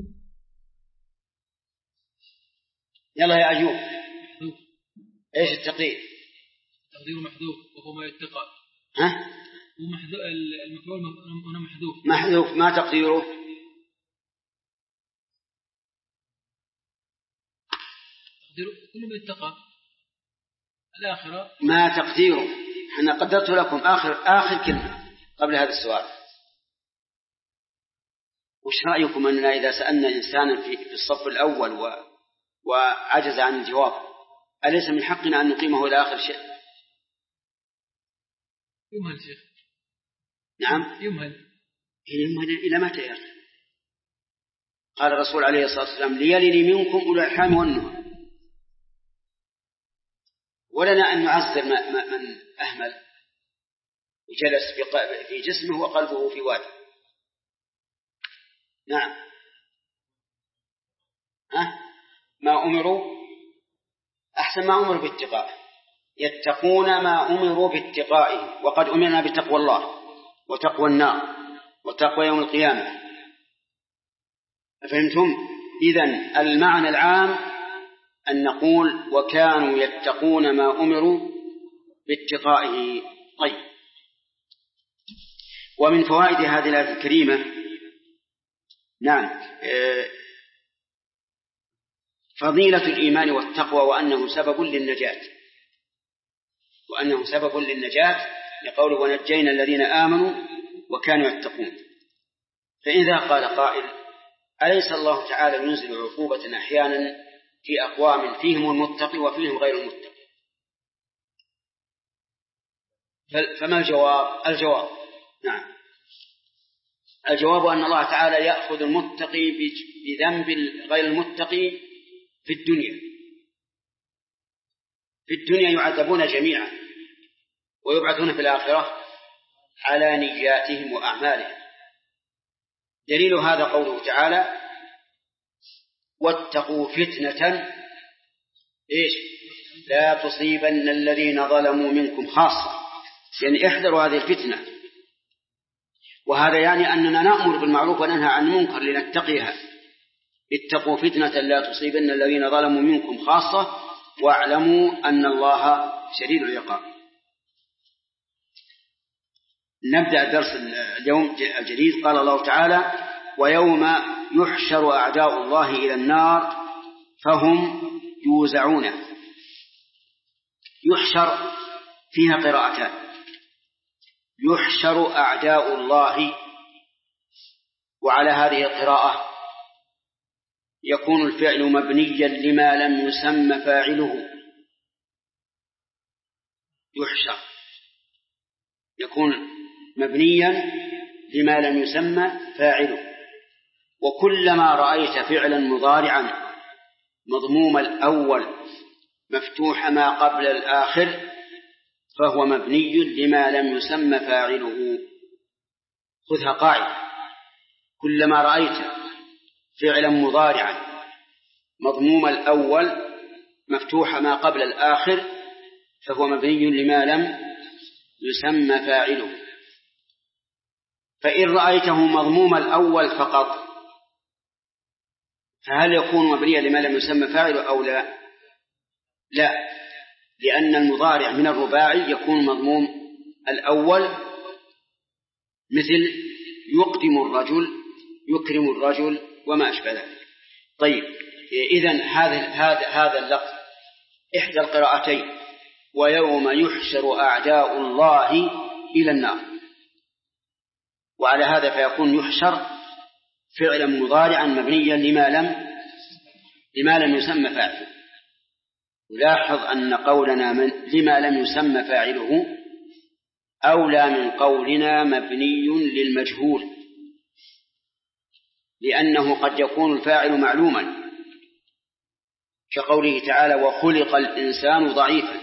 يلا يا أيوب، إيش التقدير؟ تقدير محذوف وهو ما يتقى. ها؟ المفعول هنا محذوف. محذوف، ما تقديره؟ كل ما يتقى الآخرة. ما تقديره؟ أنا قدرت لكم آخر كلمة قبل هذا السؤال. وش رأيكم أننا إذا سألنا إنسانا في الصف الأول وعجز عن الجواب أليس من حقنا أن نقيمه إلى آخر شيء؟ يمهل شيخ. نعم، يمهل إلى متى يا أخي؟ قال الرسول عليه الصلاة والسلام ليلني منكم أولو الأرحام والنهى، ولنا أن نعذر من أهمل وجلس في جسمه وقلبه في وادي. نعم، ما أمروا، أحسن ما أمروا باتقائه، يتقون ما أمروا باتقائه، وقد أمرنا بتقوى الله وتقوى النار وتقوى يوم القيامة. فهمتم؟ إذن المعنى العام أن نقول وكانوا يتقون ما أمروا باتقائه. طيب، ومن فوائد هذه الآية الكريمة نعم فضيلة الإيمان والتقوى، وأنه سبب للنجاة، لقوله ونجينا الذين آمنوا وكانوا يتقون. فإذا قال قائل أليس الله تعالى ينزل عقوبة أحيانا في أقوام فيهم المتقي وفيهم غير المتقي؟ فما الجواب؟ نعم، الجواب أن الله تعالى يأخذ المتقي بذنب غير المتقي في الدنيا، في الدنيا يعذبون جميعا ويبعثون في الآخرة على نياتهم وأعمالهم. دليل هذا قوله تعالى: واتقوا فتنة لا تصيبن الذين ظلموا منكم خاصة، يعني احذروا هذه الفتنة. وهذا يعني أننا نأمر بالمعروف وننهى عن المنكر لنتقيها. اتقوا فتنة لا تصيبن الذين ظلموا منكم خاصة واعلموا أن الله شديد العقاب. نبدأ درس اليوم الجديد. قال الله تعالى: ويوم يحشر أعداء الله إلى النار فهم يوزعون. يحشر فيها قراءتان: يحشر أعداء الله، وعلى هذه القراءة يكون الفعل مبنيا لما لم يسمى فاعله. يحشر يكون مبنيا لما لم يسمى فاعله. وكلما رأيت فعلا مضارعا مضموم الأول مفتوح ما قبل الآخر فهو مبني لما لم يسمى فاعله. خذها قاعدة: كلما رأيت فعلا مضارعا مضموم الأول مفتوح ما قبل الآخر فهو مبني لما لم يسمى فاعله. فإن رأيته مضموم الأول فقط فهل يكون مبنيا لما لم يسمى فاعله أو لا؟ لا، لأن المضارع من الرباعي يكون مضموم الأول، مثل يقدم الرجل، يكرم الرجل، وما أشبه ذلك. طيب، إذن هذا اللفظ إحدى القراءتين: ويوم يحشر أعداء الله إلى النار. وعلى هذا فيكون يحشر فعلا مضارعا مبنيا لما لم يسمى فاعله. لاحظ أن قولنا لما لم يسمى فاعله أولى من قولنا مبني للمجهول، لأنه قد يكون الفاعل معلوما، كقوله تعالى: وخلق الإنسان ضعيفا.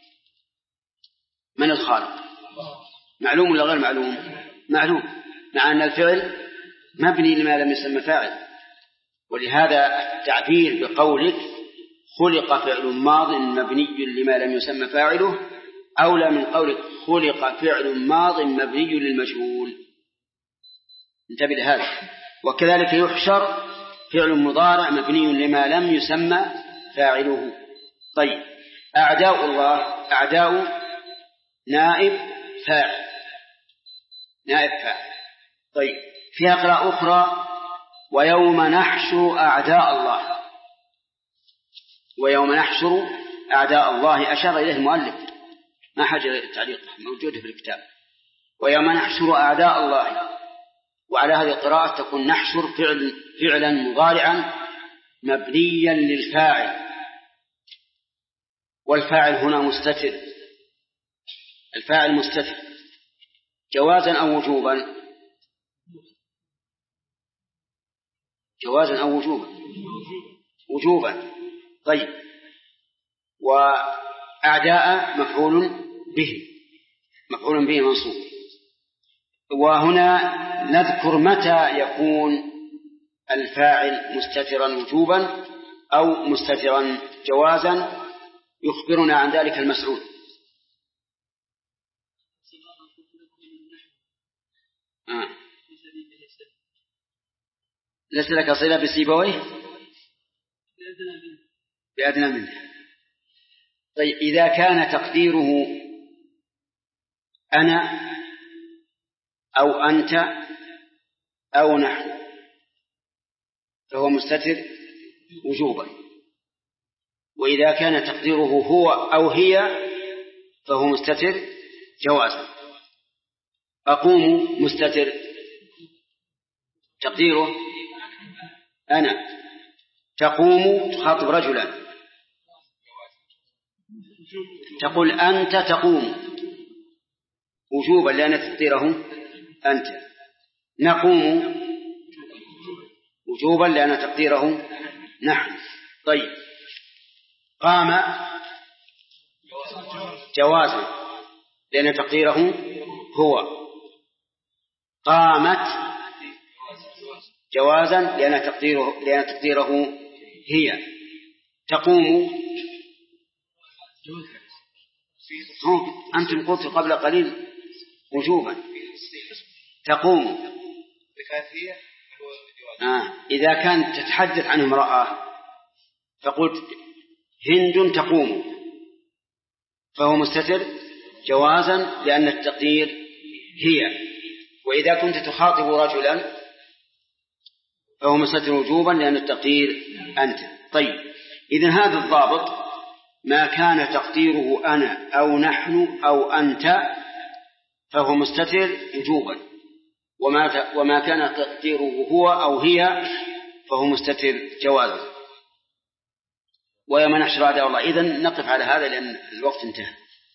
من الخالق؟ معلوم ولا غير معلوم؟ معلوم، مع أن الفعل مبني لما لم يسمى فاعل. ولهذا التعبير بقولك خلق فعل ماض مبني لما لم يسمى فاعله أولى من قولك خلق فعل ماض مبني للمجهول. انتبه لهذا. وكذلك يحشر فعل مضارع مبني لما لم يسمى فاعله. طيب، أعداء الله، أعداء نائب فاعل، نائب فاعل. طيب، فيها قراءة أخرى: ويوم نحشر أعداء الله. ويوم نحشر أعداء الله أشار إليه المؤلف، ما حاجة للتعليق، موجودة في الكتاب. ويوم نحشر أعداء الله. وعلى هذه القراءة تكون نحشر فعلا مضارعا مبنيا للفاعل، والفاعل هنا مستتر. الفاعل مستتر جوازا أو وجوبا؟ جوازا أو وجوبا؟ وجوبا. طيب، وأعداء مفعول به، مفعول به منصوب. وهنا نذكر متى يكون الفاعل مستترا وجوبا أو مستترا جوازا، يخبرنا عن ذلك المسعود. ليس لك صلة بسيبويه بأدنى منه. طيب، إذا كان تقديره أنا أو أنت أو نحن فهو مستتر وجوبا. وإذا كان تقديره هو أو هي فهو مستتر جوازا. أقوم مستتر تقديره أنا، تقوم تخاطب رجلا، تقول أنت تقوم وجوبا لأن تقديره أنت. نقوم وجوبا لأن تقديره نحن. طيب، قام جوازا لأن تقديره هو. قامت جوازا لأن تقديره هي. تقوم أنتم قلت قبل قليل وجوبا. تقوم إذا كانت تتحدث عن امرأة فقلت هند تقوم فهو مستتر جوازا لأن التقدير هي. وإذا كنت تخاطب رجلا فهو مستتر وجوبا لأن التقدير أنت. طيب إذن هذا الضابط ما كان تقديره أنا أو نحن أو أنت فهو مستتر وجوبا، وما كان تقديره هو أو هي فهو مستتر جوازا. ويوم نحشر أعداء الله. إذن نقف على هذا لأن الوقت انتهى.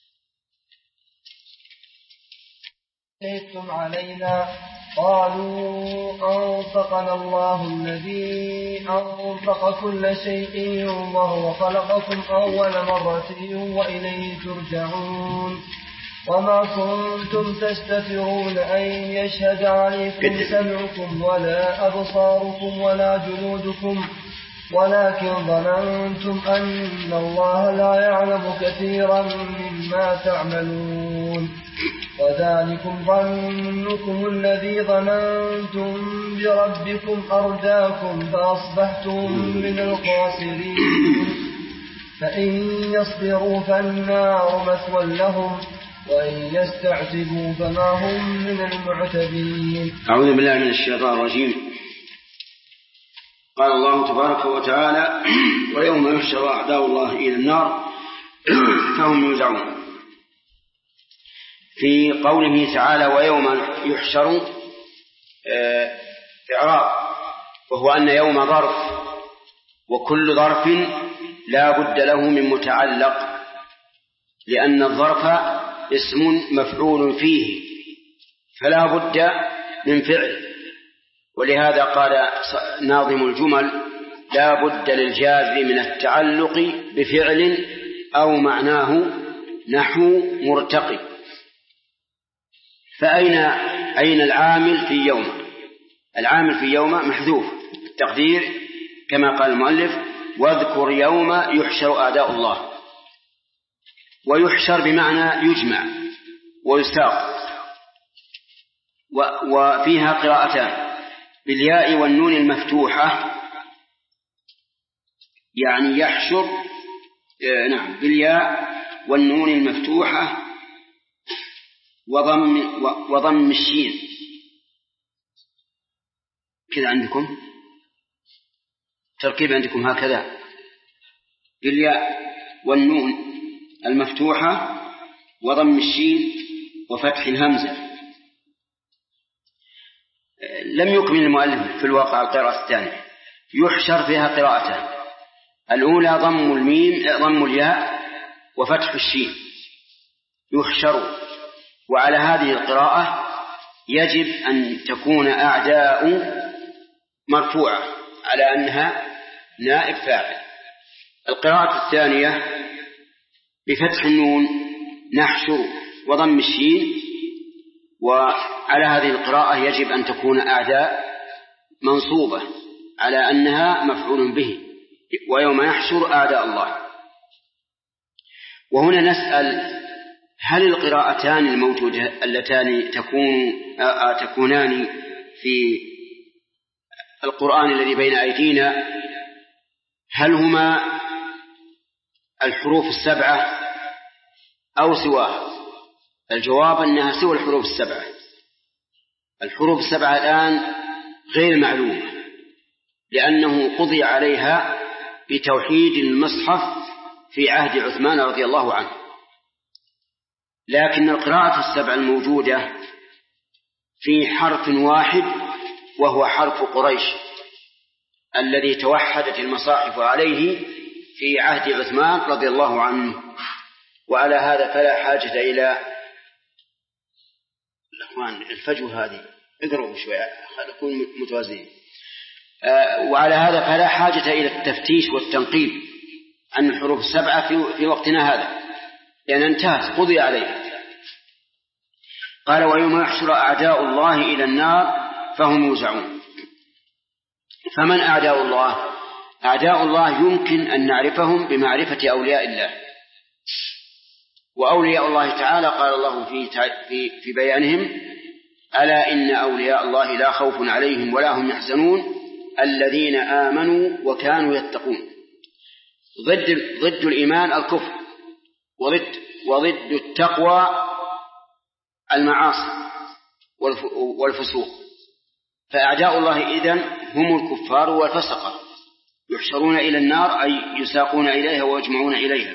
شهدتم علينا قالوا أنطقنا الله الذي أنطق كل شيء وهو خلقكم أول مرة وإليه ترجعون وما كنتم تستترون أن يشهد عليكم سمعكم ولا أبصاركم ولا جلودكم ولكن ظننتم أن الله لا يعلم كثيرا مما تعملون وذلكم ظنكم الذي ظننتم بربكم أرداكم فأصبحتم من الخاسرين فإن يصبروا فالنار مثوى لهم وإن يستعتبوا فما هم من المعتبين. أعوذ بالله من الشيطان الرجيم. قال الله تبارك وتعالى ويوم يحشر أعداء الله إلى النار فهم يوزعون. في قوله تعالى ويوم يحشر إعراب وهو أن يوم ظرف وكل ظرف لا بد له من متعلق لأن الظرف اسم مفعول فيه فلا بد من فعل. ولهذا قال ناظم الجمل لا بد للجار من التعلق بفعل أو معناه نحو مرتقي. فأين العامل في يوم؟ العامل في يوم محذوف التقدير كما قال المؤلف واذكر يوم يحشر أعداء الله. ويحشر بمعنى يجمع ويساق. وفيها قراءتان بالياء والنون المفتوحة يعني يحشر نعم بالياء والنون المفتوحة وضم الشين كذا عندكم تركيب عندكم هكذا بالياء والنون المفتوحة وضم الشين وفتح الهمزة. لم يكمل المؤلف في الواقع القراءة الثانية. يحشر فيها قراءتان الأولى ضم الياء وفتح الشين يحشر. وعلى هذه القراءة يجب أن تكون أعداء مرفوعة على أنها نائب فاعل. القراءة الثانية بفتح النون نحشر وضم الشين. وعلى هذه القراءة يجب أن تكون أعداء منصوبة على أنها مفعول به ويوم يحشر أعداء الله. وهنا نسأل هل القراءتان الموجودة اللتان تكونان في القرآن الذي بين أيدينا هل هما الحروف السبعة أو سواها؟ الجواب أنها سوى الحروف السبعة. الحروف السبعة الآن غير معلومة لأنه قضي عليها بتوحيد المصحف في عهد عثمان رضي الله عنه. لكن القراءة السبع الموجودة في حرف واحد وهو حرف قريش الذي توحدت المصاحف عليه في عهد عثمان رضي الله عنه. وعلى هذا فلا حاجة إلى الأخوان الفجوة هذه اقرأوا شوية نكون متوازنين. وعلى هذا فلا حاجة إلى التفتيش والتنقيب عن الحروف السبعة في وقتنا هذا يعني انتهت قضي عليه. قال ويوم يحشر أعداء الله إلى النار فهم يوزعون. فمن أعداء الله؟ أعداء الله يمكن أن نعرفهم بمعرفة أولياء الله. وأولياء الله تعالى قال الله في بيانهم ألا إن أولياء الله لا خوف عليهم ولا هم يحزنون الذين آمنوا وكانوا يتقون. ضد الإيمان الكفر، وضد التقوى المعاصي والفسوق. فأعداء الله إذن هم الكفار والفسقة، يحشرون إلى النار أي يساقون إليها ويجمعون إليها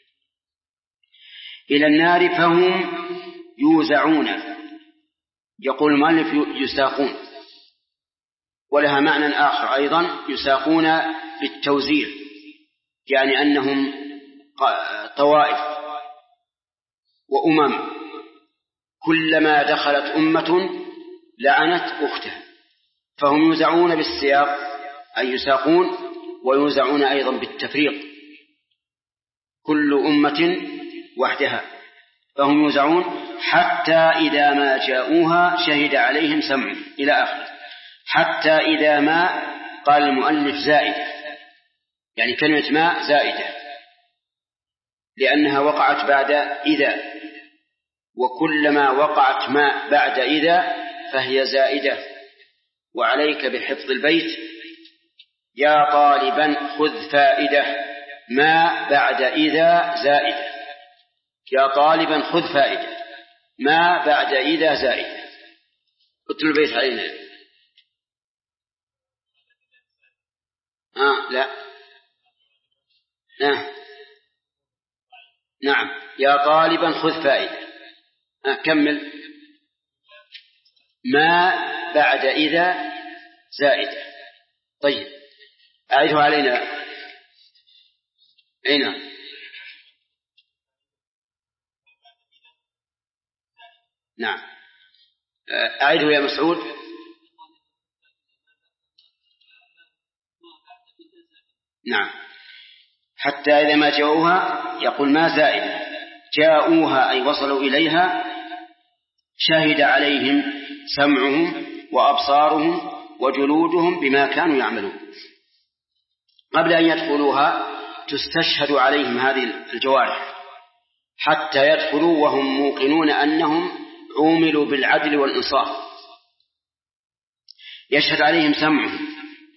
إلى النار فهم يوزعون. يقول المؤلف يساقون، ولها معنى آخر أيضا، يساقون للتوزيع، يعني أنهم طوائف وأمم، كلما دخلت أمة لعنت أختها، فهم يوزعون بالسياق أي يساقون، ويوزعون أيضا بالتفريق، كل أمة وحدها، فهم يوزعون حتى إذا ما جاءوها شهد عليهم سمع إلى آخر. حتى إذا ما قال المؤلف زائدة، يعني كلمة ما زائدة لأنها وقعت بعد إذا، وكلما وقعت ما بعد إذا فهي زائدة. وعليك بحفظ البيت يا طالبا خذ فائدة ما بعد إذا زائدة. يا طالبا خذ فائدة ما بعد إذا زائدة. اتلو البيت علينا. لا نعم يا طالبا خذ فائدة. كمل. ما بعد إذا زائدة. طيب أعيده علينا. أين؟ نعم أعيده يا مسعود. نعم حتى إذا ما جاءوها يقول ما زائدة، جاءوها أي وصلوا إليها شهد عليهم سمعهم وأبصارهم وجلودهم بما كانوا يعملون. قبل أن يدخلوها تستشهد عليهم هذه الجوارح حتى يدخلوا وهم موقنون أنهم عوملوا بالعدل والإنصاف. يشهد عليهم سمعهم،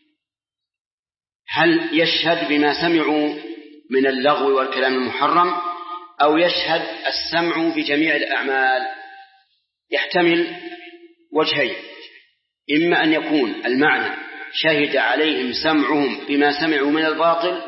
هل يشهد بما سمعوا من اللغو والكلام المحرم، أو يشهد السمع بجميع الأعمال؟ يحتمل وجهين، إما أن يكون المعنى شهد عليهم سمعهم بما سمعوا من الباطل،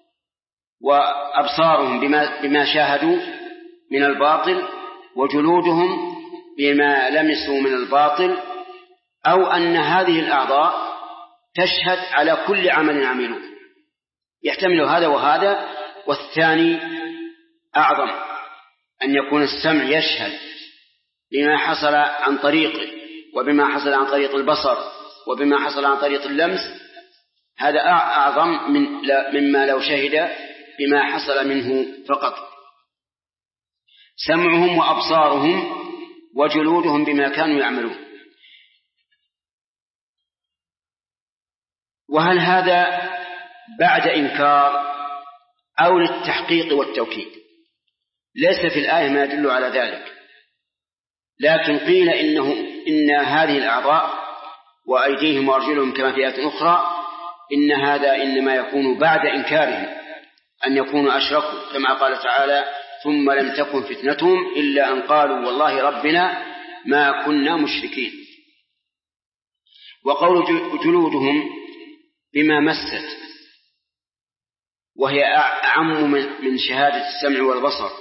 وأبصارهم بما شاهدوا من الباطل، وجلودهم بما لمسوا من الباطل، أو أن هذه الأعضاء تشهد على كل عمل عملوه. يحتمل هذا وهذا، والثاني أعظم، أن يكون السمع يشهد بما حصل عن طريقه، وبما حصل عن طريق البصر، وبما حصل عن طريق اللمس. هذا أعظم مما لو شهد بما حصل منه فقط. سمعهم وأبصارهم وجلودهم بما كانوا يعملون. وهل هذا بعد إنكار أو للتحقيق والتوكيد؟ ليس في الآية ما يدل على ذلك، لكن قيل إن هذه الأعضاء وأيديهم وأرجلهم كما في آية أخرى إن هذا إنما يكون بعد إنكارهم، أن يكونوا أشركوا، كما قال تعالى ثم لم تكن فتنتهم إلا أن قالوا والله ربنا ما كنا مشركين. وقول جلودهم بما مست، وهي أعم من شهادة السمع والبصر،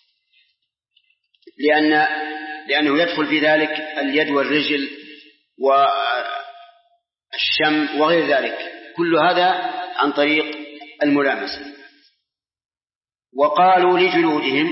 لأنه يدخل في ذلك اليد والرجل والشم وغير ذلك، كل هذا عن طريق الملامسة. وقالوا لجلودهم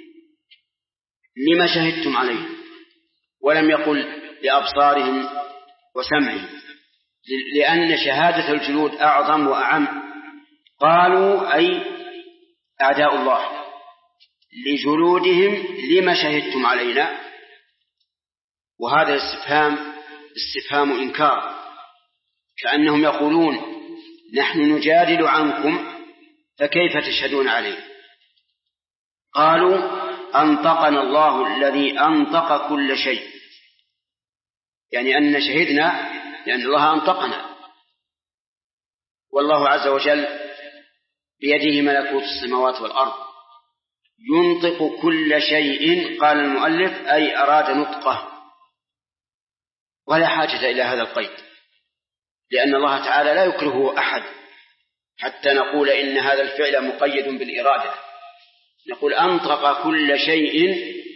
لما شهدتم عليه، ولم يقل لأبصارهم وسمعهم، لأن شهادة الجلود أعظم وأعم. قالوا أي أعداء الله، لجلودهم لما شهدتم علينا. وهذا استفهام إنكار، كأنهم يقولون نحن نجادل عنكم فكيف تشهدون عليه. قالوا أنطقنا الله الذي أنطق كل شيء، يعني أن شهدنا لأن الله أنطقنا، والله عز وجل بيده ملكوت السماوات والأرض ينطق كل شيء. قال المؤلف أي أراد نطقه، ولا حاجة إلى هذا القيد، لأن الله تعالى لا يكرهه أحد حتى نقول إن هذا الفعل مقيد بالإرادة. نقول أنطق كل شيء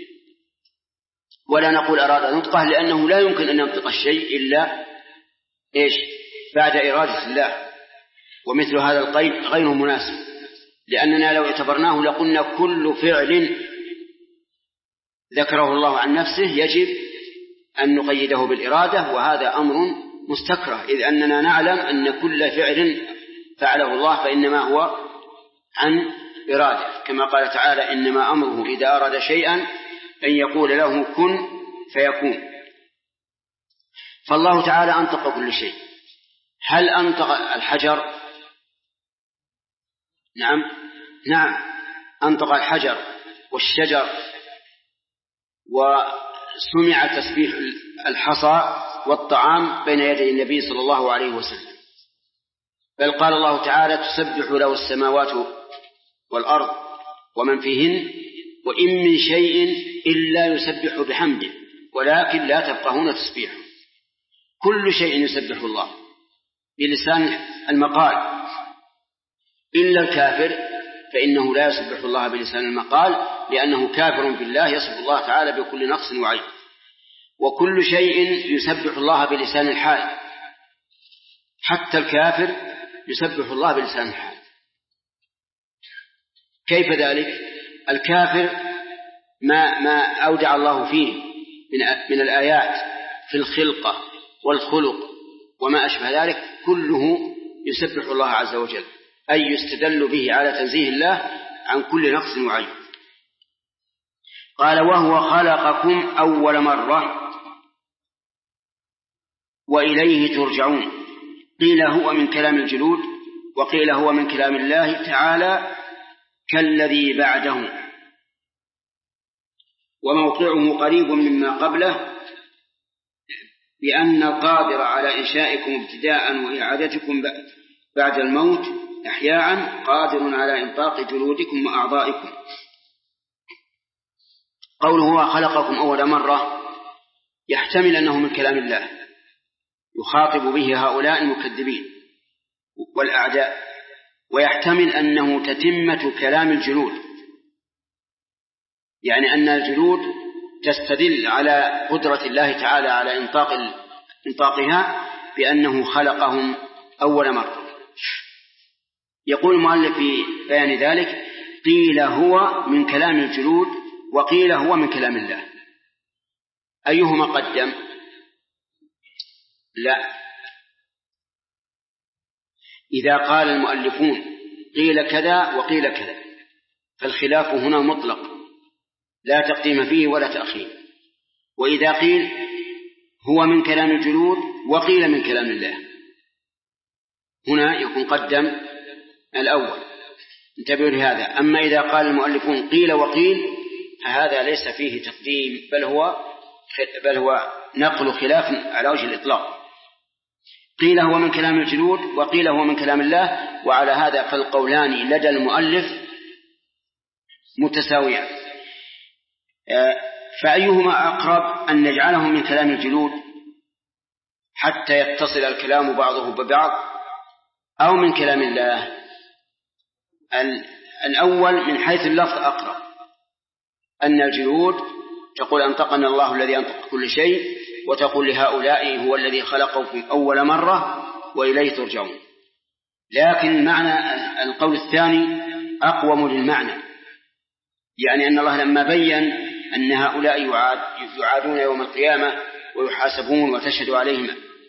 ولا نقول أراد نطقه، لأنه لا يمكن أن ينطق الشيء إلا بعد إرادة الله. ومثل هذا القيد غير مناسب، لأننا لو اعتبرناه لقلنا كل فعل ذكره الله عن نفسه يجب أن نقيده بالإرادة، وهذا أمر مستكره، إذ أننا نعلم أن كل فعل فعله الله فإنما هو عن إرادة، كما قال تعالى إنما أمره إذا أراد شيئا أن يقول له كن فيكون. فالله تعالى أنطق كل شيء. هل أنطق الحجر؟ نعم أنطق الحجر والشجر، وسمع تسبيح الحصى والطعام بين يدي النبي صلى الله عليه وسلم. بل قال الله تعالى تسبح له السماوات والأرض ومن فيهن وإن من شيء إلا يسبح بحمده ولكن لا تفقهون تسبيحه. كل شيء يسبح الله بلسان المقال إلا الكافر، فإنه لا يسبح الله بلسان المقال، لأنه كافر بالله يصف الله تعالى بكل نقص وعيب. وكل شيء يسبح الله بلسان الحال، حتى الكافر يسبح الله بلسان الحال. كيف ذلك؟ الكافر ما أودع الله فيه من الآيات في الخلقة والخلق وما أشبه ذلك كله يسبح الله عز وجل، أي يستدل به على تنزيه الله عن كل نقص وعيب. قال وهو خلقكم أول مرة وإليه ترجعون. قيل هو من كلام الجلود، وقيل هو من كلام الله تعالى كالذي بعده، وموقعه قريب مما قبله، بأن القادر على إنشائكم ابتداء وإعادتكم بعد الموت أحياء قادر على إنطاق جلودكم وأعضائكم. قوله هو خلقكم أول مرة يحتمل أنه من كلام الله يخاطب به هؤلاء المكذبين والأعداء، ويحتمل أنه تتمة كلام الجلود، يعني أن الجلود تستدل على قدرة الله تعالى على إنطاقها بأنه خلقهم أول مرة. يقول المؤلف في بيان ذلك قيل هو من كلام الجلود وقيل هو من كلام الله، أيهما قدم؟ لا، إذا قال المؤلفون قيل كذا وقيل كذا فالخلاف هنا مطلق لا تقديم فيه ولا تأخير. وإذا قيل هو من كلام الجلود وقيل من كلام الله هنا يكون قدم الأول، انتبهوا لهذا. أما إذا قال المؤلفون قيل وقيل فهذا ليس فيه تقديم، بل هو نقل خلاف على وجه الإطلاق. قيل هو من كلام الجلود وقيل هو من كلام الله، وعلى هذا فالقولان لدى المؤلف متساويان. فأيهما أقرب أن نجعله من كلام الجلود حتى يتصل الكلام بعضه ببعض، أو من كلام الله؟ الأول من حيث اللفظ أقرب، أن الجلود تقول أنطقنا الله الذي أنطق كل شيء، وتقول لهؤلاء هو الذي خلقكم أول مرة وإليه ترجعون. لكن معنى القول الثاني أقوم للمعنى، يعني أن الله لما بين أن هؤلاء يعادون يوم القيامة ويحاسبون وتشهد عليهم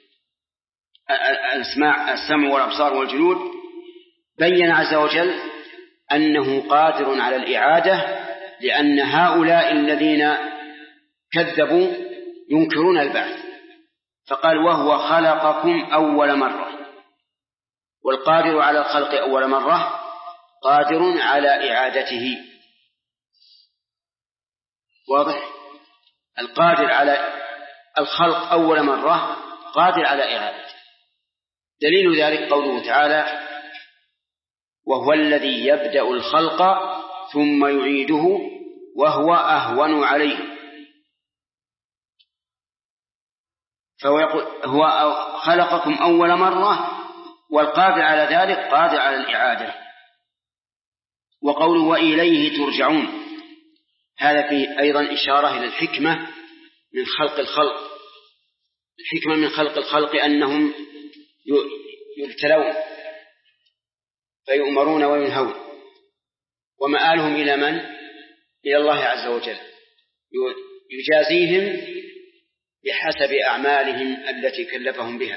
السمع والأبصار والجلود، بين عز وجل أنه قادر على الإعادة لأن هؤلاء الذين كذبوا ينكرون البعث، فقال وهو خلقكم أول مرة، والقادر على الخلق أول مرة قادر على إعادته. واضح؟ القادر على الخلق أول مرة قادر على إعادته. دليل ذلك قوله تعالى وهو الذي يبدأ الخلق ثم يعيده وهو أهون عليه. فهو يقول هو خلقكم أول مرة، والقادر على ذلك قادر على الإعادة. وقوله وإليه ترجعون، هذا فيه أيضا إشارة إلى الحكمة من خلق الخلق. الحكمة من خلق الخلق أنهم يبتلون فيؤمرون وينهون، ومآلهم إلى من؟ إلى الله عز وجل، يجازيهم بحسب أعمالهم التي كلفهم بها.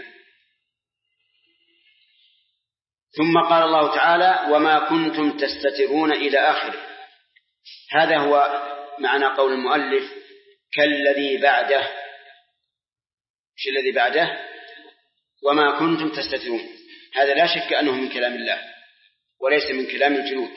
ثم قال الله تعالى وما كنتم تستترون إلى آخره. هذا هو معنى قول المؤلف كالذي بعده. ايش الذي بعده؟ وما كنتم تستترون. هذا لا شك أنه من كلام الله وليس من كلام الجنود.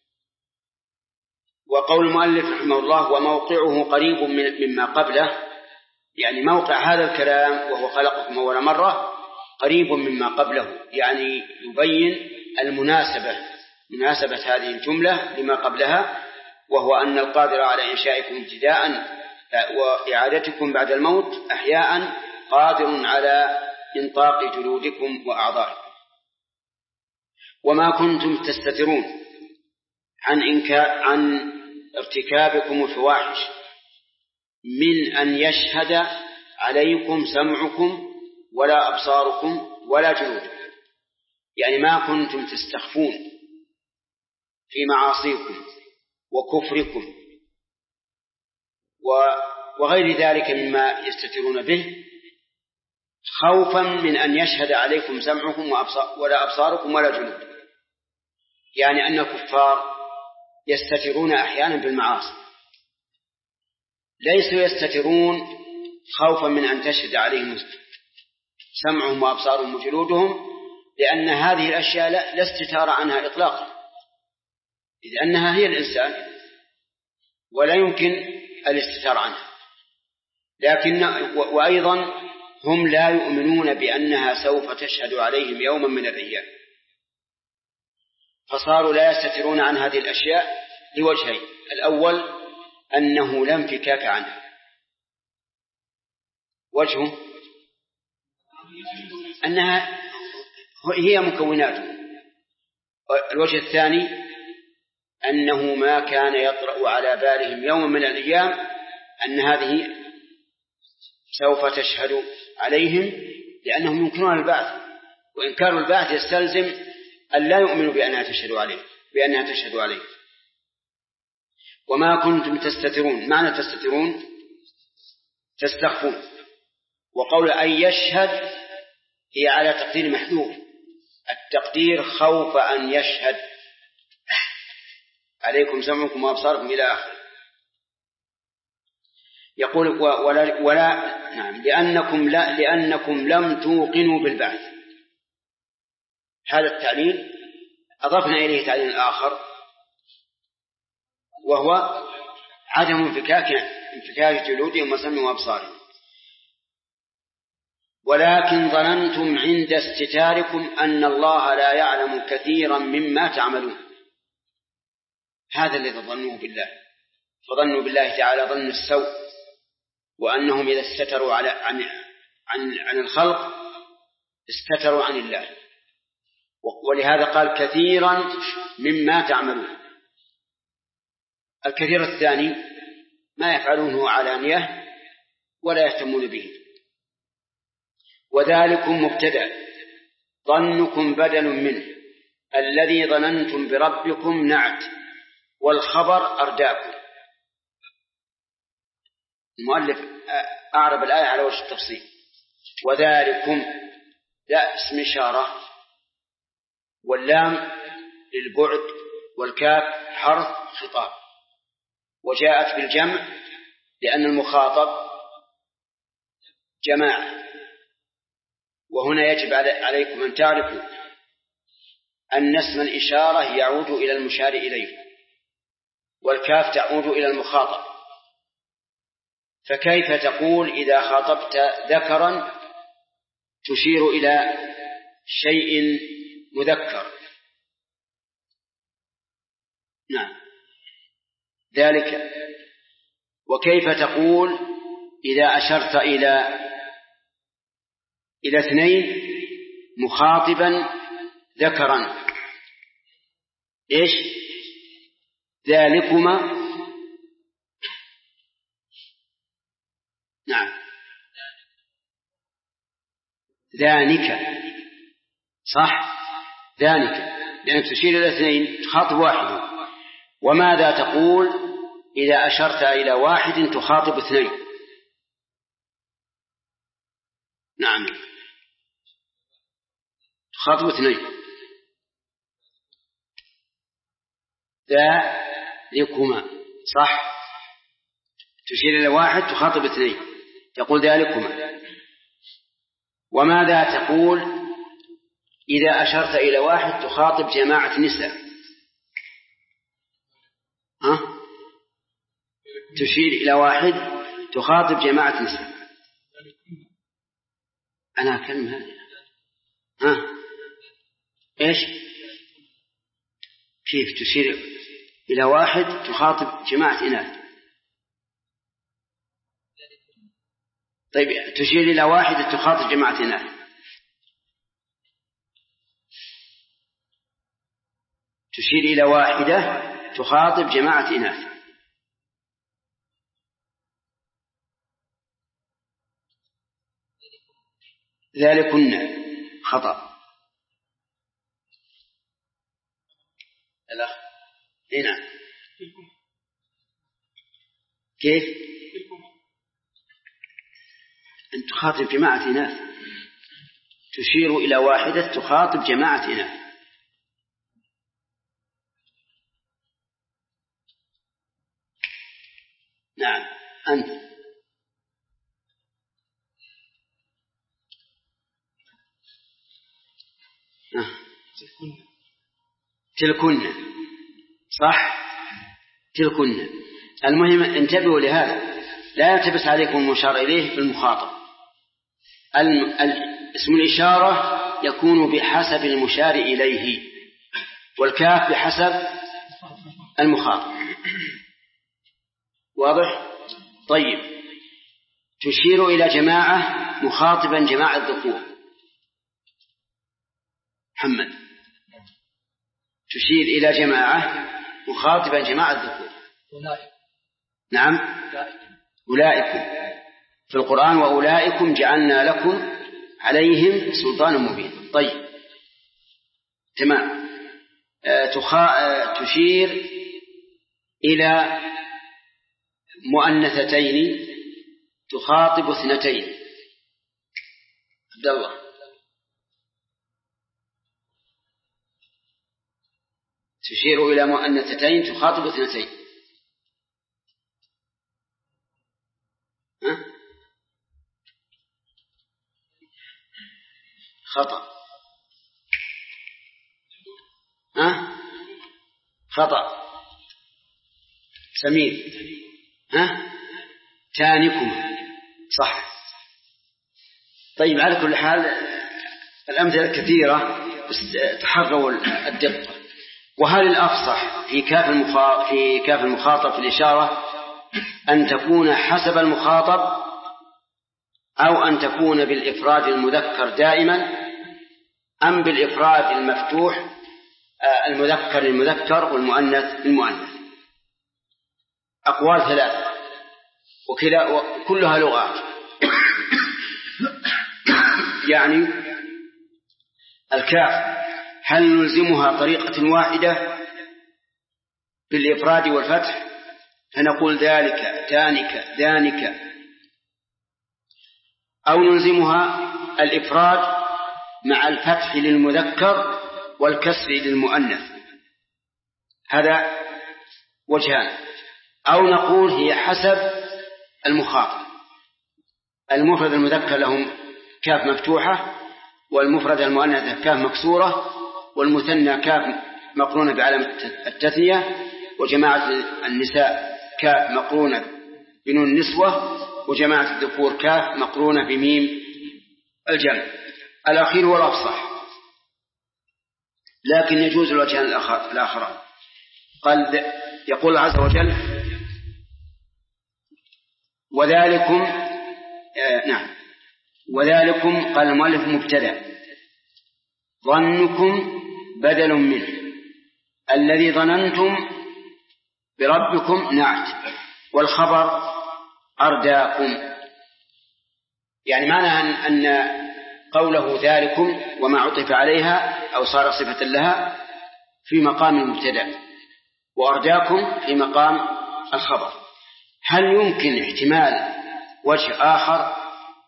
وقول المؤلف رحمه الله وموقعه قريب مما قبله، يعني موقع هذا الكلام وهو خلقكم أول مرة قريب مما قبله، يعني يبين مناسبة هذه الجملة لما قبلها، وهو أن القادر على إنشائكم ابتداء وإعادتكم بعد الموت أحياء قادر على إنطاق جلودكم وأعضائكم. وما كنتم تستترون عن ارتكابكم الفواحش من أن يشهد عليكم سمعكم ولا أبصاركم ولا جلودكم، يعني ما كنتم تستخفون في معاصيكم وكفركم وغير ذلك مما يستترون به خوفا من أن يشهد عليكم سمعكم ولا أبصاركم ولا جلودكم. يعني أن الكفار يستترون أحيانا بالمعاصي، ليسوا يستترون خوفا من أن تشهد عليهم سمعهم وأبصارهم وجلودهم، لأن هذه الأشياء لا استتار عنها إطلاقا، إذ أنها هي الإنسان ولا يمكن الاستتار عنها. لكن وأيضا هم لا يؤمنون بأنها سوف تشهد عليهم يوما من الأيام، فصاروا لا يستترون عن هذه الأشياء لوجهين: الأول أنه لا انفكاك عنها، وجهه أنها هي مكوناته، الوجه الثاني أنه ما كان يطرأ على بالهم يوم من الأيام أن هذه سوف تشهد عليهم، لأنهم ينكرون البعث، وإنكار البعث يستلزم أن لا يؤمنوا بأنها تشهد عليه. وما كنتم تستترون، معنى تستترون تستخفون، وقول أن يشهد هي على تقدير محذوف، التقدير خوف أن يشهد عليكم سمعكم وأبصاركم إلى آخره. يقول نعم لأنكم لم توقنوا بالبعث. هذا التعليل أضفنا إليه تعليل آخر، وهو عدم انفكاك جلودهم وسمعهم وأبصارهم. ولكن ظننتم عند استتاركم أن الله لا يعلم كثيرا مما تعملون. هذا الذي ظنوه بالله، فظنوا بالله تعالى ظن السوء، وأنهم إذا استتروا عن الخلق استتروا عن الله، ولهذا قال كثيرا مما تعملون. الكثير الثاني ما يفعلونه علانية ولا يهتمون به. وذلكم مبتدأ، ظنكم بدل منه، الذي ظننتم بربكم نعت، والخبر أرداكم. المؤلف أعرب الآية على وجه التفصيل. وذلكم لا اسم إشارة، واللام للبعد، والكاف حرف خطاب. وجاءت بالجمع لأن المخاطب جماعة. وهنا يجب عليكم أن تعرفوا أن اسم الإشارة يعود إلى المشار إليه، والكاف تعود إلى المخاطب. فكيف تقول إذا خاطبت ذكرا تشير إلى شيء مذكر؟ نعم ذلك. وكيف تقول إذا أشرت إلى اثنين مخاطبا ذكرا؟ إيش ذلكما؟ نعم ذانك، صح ذانك، لأنك تشير إلى اثنين تخاطب واحد. وماذا تقول إذا أشرت إلى واحد تخاطب اثنين؟ نعم تخاطب اثنين. ذلكما، صح، تشير إلى واحد تخاطب اثنين تقول ذلكما. وماذا تقول إذا أشرت إلى واحد تخاطب جماعة نساء؟ تشير إلى واحد تخاطب جماعة نساء. أنا أكلم هذا. إيش كيف تشير إلى واحد تخاطب جماعة إناث؟ طيب تشير إلى واحد تخاطب جماعة إناث. تشير إلى واحدة تخاطب جماعة إناث. ذلكن خطأ. الأخ هنا كيف أن تخاطب جماعة إناث؟ تشير إلى واحدة تخاطب جماعة إناث. نعم أنت تلكن، صح تلكن. المهم انتبهوا لهذا، لا يلتبس عليكم المشار إليه بالمخاطب. اسم الإشارة يكون بحسب المشار إليه، والكاف بحسب المخاطب. واضح؟ طيب تشير إلى جماعة مخاطبا جماعة الذكور. محمد تشير إلى جماعة مخاطبا جماعة الذكور. نعم أولئكم في القرآن، وأولئكم جعلنا لكم عليهم سلطان مبين. طيب تمام. تشير إلى مؤنثتين تخاطب اثنتين. عبد الله تشير إلى مؤنثتين تخاطب اثنتين. خطأ. خطأ. سمير تانكم، صح. طيب على كل حال الأمثلة كثيرة بس تحروا الدقة. وهل الأفصح في كاف المخاطب في الإشارة أن تكون حسب المخاطب أو أن تكون بالإفراد المذكر دائما أم بالإفراد المفتوح المذكر للمذكر والمؤنث للمؤنث؟ أقوال ثلاثة وكلها لغات. يعني الكاف هل نلزمها طريقة واحدة بالإفراد والفتح فنقول ذلك تانك ذانك، أو نلزمها الإفراد مع الفتح للمذكر والكسر للمؤنث؟ هذا وجهان. أو نقول هي حسب المخاطب. المفرد المذكر لهم كاف مفتوحة، والمفرد المؤنث كاف مكسورة، والمثنى كاف مقرونة بعلامة التثنية، وجماعة النساء كاف مقرونة بنون النسوة، وجماعة الذكور كاف مقرونة بميم الجمع. الأخير هو الأفصح، لكن يجوز الوجهان الآخران. قال يقول عز وجل وذلكم قال المؤلف مبتدأ، ظنكم بدل منه، الذي ظننتم بربكم نعت، والخبر أرداكم. يعني معنى أن قوله ذلكم وما عطف عليها أو صار صفة لها في مقام المبتدأ، وأرداكم في مقام الخبر. هل يمكن احتمال وجه آخر؟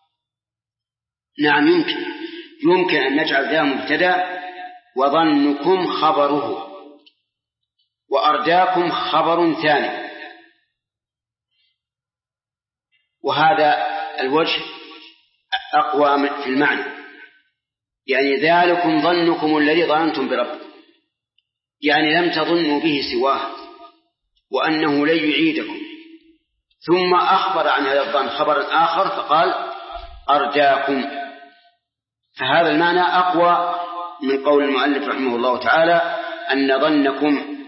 نعم يمكن أن نجعل ذا مبتدأ وظنكم خبره، وأرداكم خبر ثاني، وهذا الوجه أقوى في المعنى. يعني ذلكم ظنكم الذي ظننتم بربكم، يعني لم تظنوا به سواه وأنه لن يعيدكم، ثم أخبر عن هذا الظن خبرا آخر فقال أرداكم. فهذا المعنى أقوى من قول المؤلف رحمه الله تعالى أن ظنكم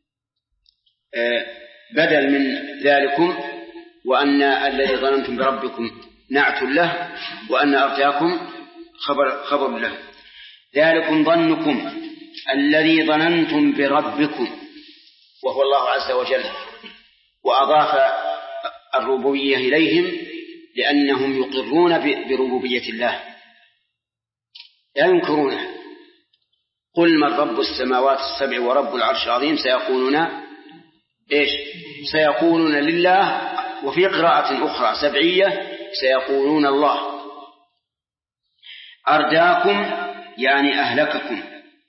بدل من ذلكم، وأن الذي ظننتم بربكم نعت له، وأن أرداكم خبر له. ذلكم ظنكم الذي ظننتم بربكم، وهو الله عز وجل، وأضاف الربوبية إليهم لأنهم يقرون بربوبية الله لا ينكرونها. قل من رب السماوات السبع ورب العرش العظيم سيقولون لله، وفي قراءة أخرى سبعية سيقولون الله. أرداكم يعني أهلككم،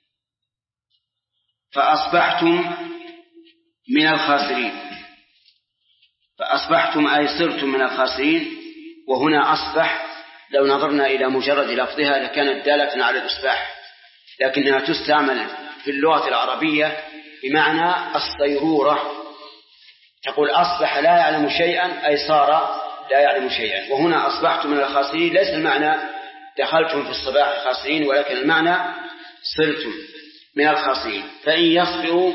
فأصبحتم من الخاسرين. فأصبحتم أي صرتم من الخاسرين. وهنا أصبح لو نظرنا إلى مجرد لفظها لكانت دالة على الإصباح، لكنها تستعمل في اللغة العربية بمعنى الصيرورة. تقول أصبح لا يعلم شيئا أي صار لا يعلم شيئا. وهنا أصبحتم من الخاسرين ليس المعنى دخلتم في الصباح خاسرين، ولكن المعنى صرتم من الخاسرين. فإن يصبروا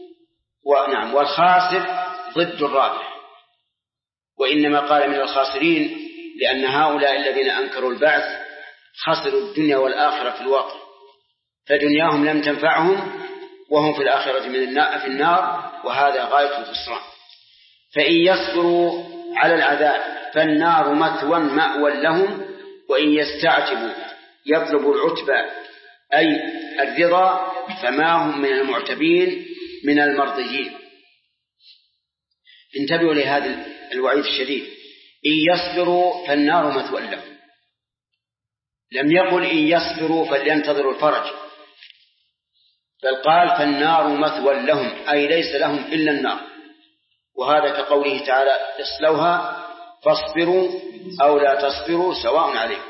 والخاسر ضد الرابح، وإنما قال من الخاسرين لأن هؤلاء الذين أنكروا البعث خسروا الدنيا والآخرة في الواقع، فدنياهم لم تنفعهم وهم في الآخرة في النار، وهذا غاية الخسران. فإن يصبروا على العذاب فالنار مثوى مأوى لهم، وإن يستعتبوا يطلبوا العتبى أي الرضا فما هم من المعتبين من المرضيين. انتبهوا لهذا الوعيد الشديد. إن يصبروا فالنار مثوى لهم، لم يقل إن يصبروا فلينتظروا الفرج، بل قال فالنار مثوى لهم أي ليس لهم إلا النار. وهذا كقوله تعالى اصلوها فاصبروا أو لا تصبروا سواء عليكم.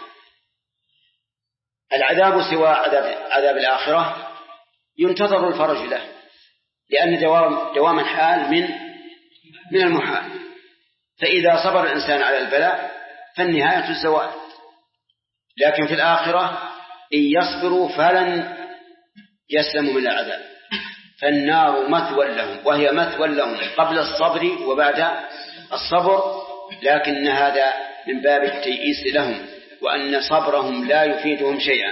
العذاب سوى عذاب الآخرة ينتظر الفرج له، لأن دوام الحال من المحال. فإذا صبر الإنسان على البلاء فالنهاية الزوال. لكن في الآخرة إن يصبروا فلن يسلموا من العذاب، فالنار مثوى لهم، وهي مثوى لهم قبل الصبر وبعد الصبر، لكن هذا من باب التيئيس لهم، وأن صبرهم لا يفيدهم شيئا.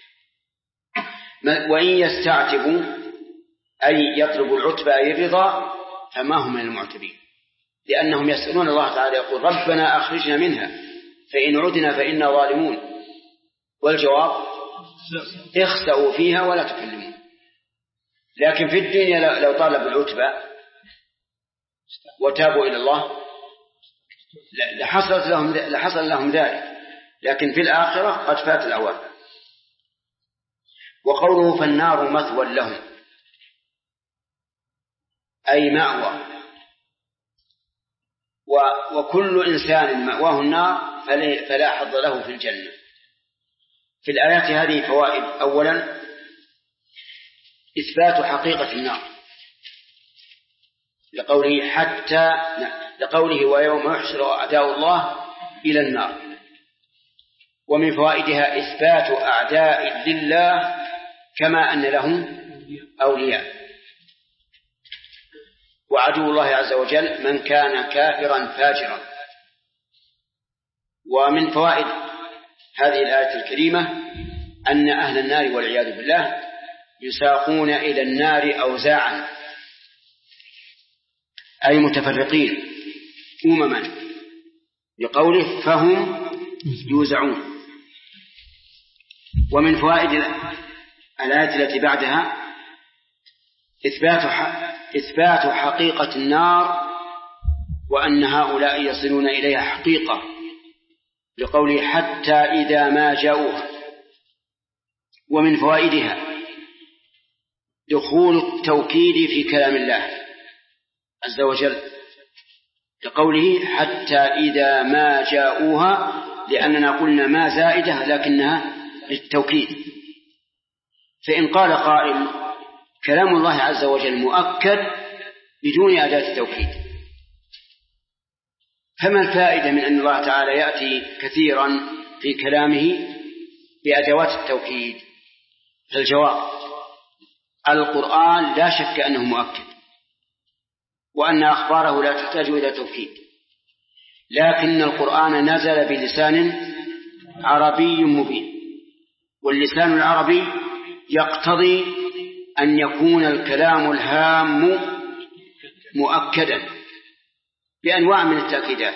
وإن يستعتبوا أي يطلبوا العتبى أي الرضا فما هم من المعتبين، لأنهم يسألون الله تعالى يقول ربنا أخرجنا منها فإن عدنا فإنا ظالمون، والجواب اخسأوا فيها ولا تكلمون. لكن في الدنيا لو طالبوا العتبى وتابوا إلى الله لحصل لهم ذلك، لكن في الآخرة قد فات الأوان. وقوله فالنار مثوى لهم أي مأوى، وكل إنسان مأواه النار فلا حظ له في الجنة. في الآيات هذه فوائد. أولا إثبات حقيقة النار لقوله ويوم يحشر أعداء الله إلى النار. ومن فوائدها إثبات أعداء لله كما أن لهم أولياء. وعدو الله عز وجل من كان كافرا فاجرا. ومن فوائد هذه الآية الكريمة أن أهل النار والعياذ بالله يساقون إلى النار أوزاعا، أي متفرقين أمما، لقوله فهم يوزعون. ومن فوائد الآية التي بعدها إثبات حقيقة النار وأن هؤلاء يصلون إليها حقيقة، لقوله حتى إذا ما جاءوها. ومن فوائدها دخول التوكيد في كلام الله عز وجل، لقوله حتى إذا ما جاءوها، لأننا قلنا ما زائدة لكنها للتوكيد. فإن قال قائل كلام الله عز وجل مؤكد بدون أداة التوكيد، فما الفائدة من أن الله تعالى يأتي كثيرا في كلامه بأدوات التوكيد؟ فالجواب القرآن لا شك أنه مؤكد، وأن أخباره لا تحتاج إلى توكيد، لكن القرآن نزل بلسان عربي مبين، واللسان العربي يقتضي أن يكون الكلام الهام مؤكدا بأنواع من التأكيدات.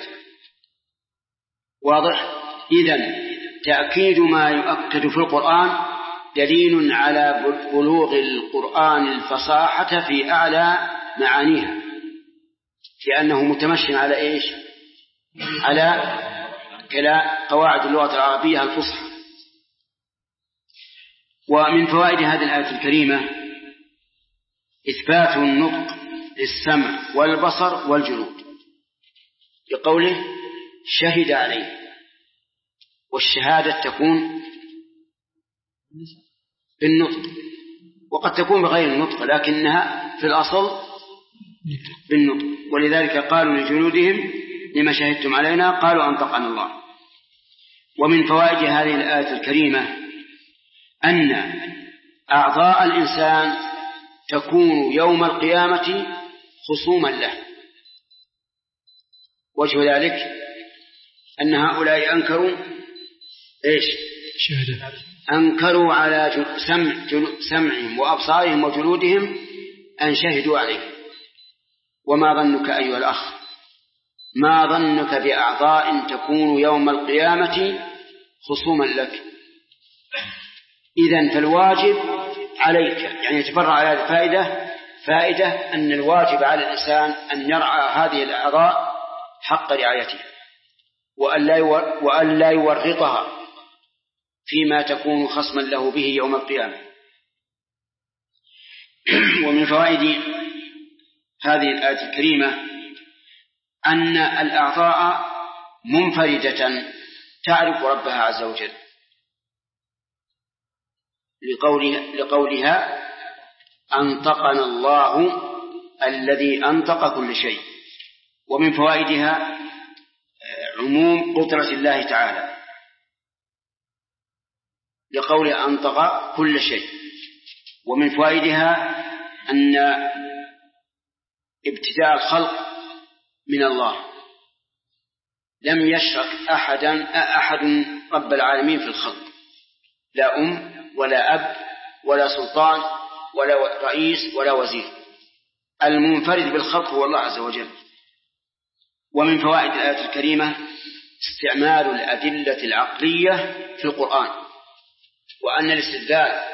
واضح؟ إذن تأكيد ما يؤكد في القرآن دليل على بلوغ القرآن الفصاحة في أعلى معانيها، لأنه متمشن على إيش؟ على قواعد اللغة العربية الفصحى. ومن فوائد هذه الآية الكريمة إثبات النطق للسمع والبصر والجلود، لقوله شهد عليه. والشهادة تكون بالنطق وقد تكون بغير النطق، لكنها في الأصل بالنطق. ولذلك قالوا لجلودهم لما شهدتم علينا قالوا أنطقنا الله. ومن فوائد هذه الآية الكريمة أن أعضاء الإنسان تكون يوم القيامة خصوما له. وجه ذلك أن هؤلاء أنكروا إيش؟ أنكروا على سمعهم وأبصارهم وجلودهم أن شهدوا عليه. وما ظنك أيها الأخ، ما ظنك بأعضاء تكون يوم القيامة خصوما لك؟ إذن فالواجب عليك، يعني يتفرع على هذه فائدة أن الواجب على الإنسان أن يرعى هذه الأعضاء حق رعايتها، وأن لا يورطها فيما تكون خصما له به يوم القيامة. ومن فوائد هذه الآية الكريمة أن الأعضاء منفردة تعرف ربها عز وجل، لقولها أنطقنا الله الذي أنطق كل شيء. ومن فوائدها عموم قدرة الله تعالى، لقوله أنطق كل شيء. ومن فوائدها أن ابتداء الخلق من الله، لم يشرك أحد رب العالمين في الخلق، لا أم ولا أب ولا سلطان ولا رئيس ولا وزير، المنفرد بالخلق هو الله عز وجل. ومن فوائد الآية الكريمة استعمال الأدلة العقلية في القرآن، وأن الاستدلال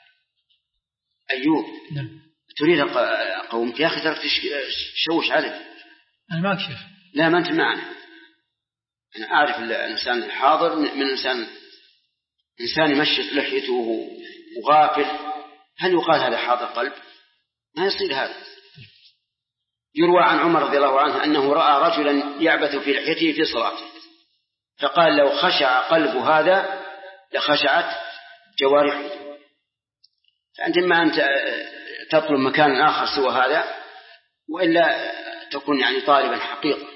أيوب تريد قومك يا أخي ترك تشوش عليك. أنا ما أكشف. لا ما أنت معنا، أنا أعرف الإنسان الحاضر من إنسان يمشط لحيته وغافل، هل يقال هذا حاضر قلب؟ ما يصير هذا. يروى عن عمر رضي الله عنه أنه رأى رجلا يعبث في لحيته في صلاته، فقال لو خشع قلب هذا لخشعت جوارحه. فأنت ما أنت تطلب مكان آخر سوى هذا، وإلا تكون يعني طالبا حقيقة.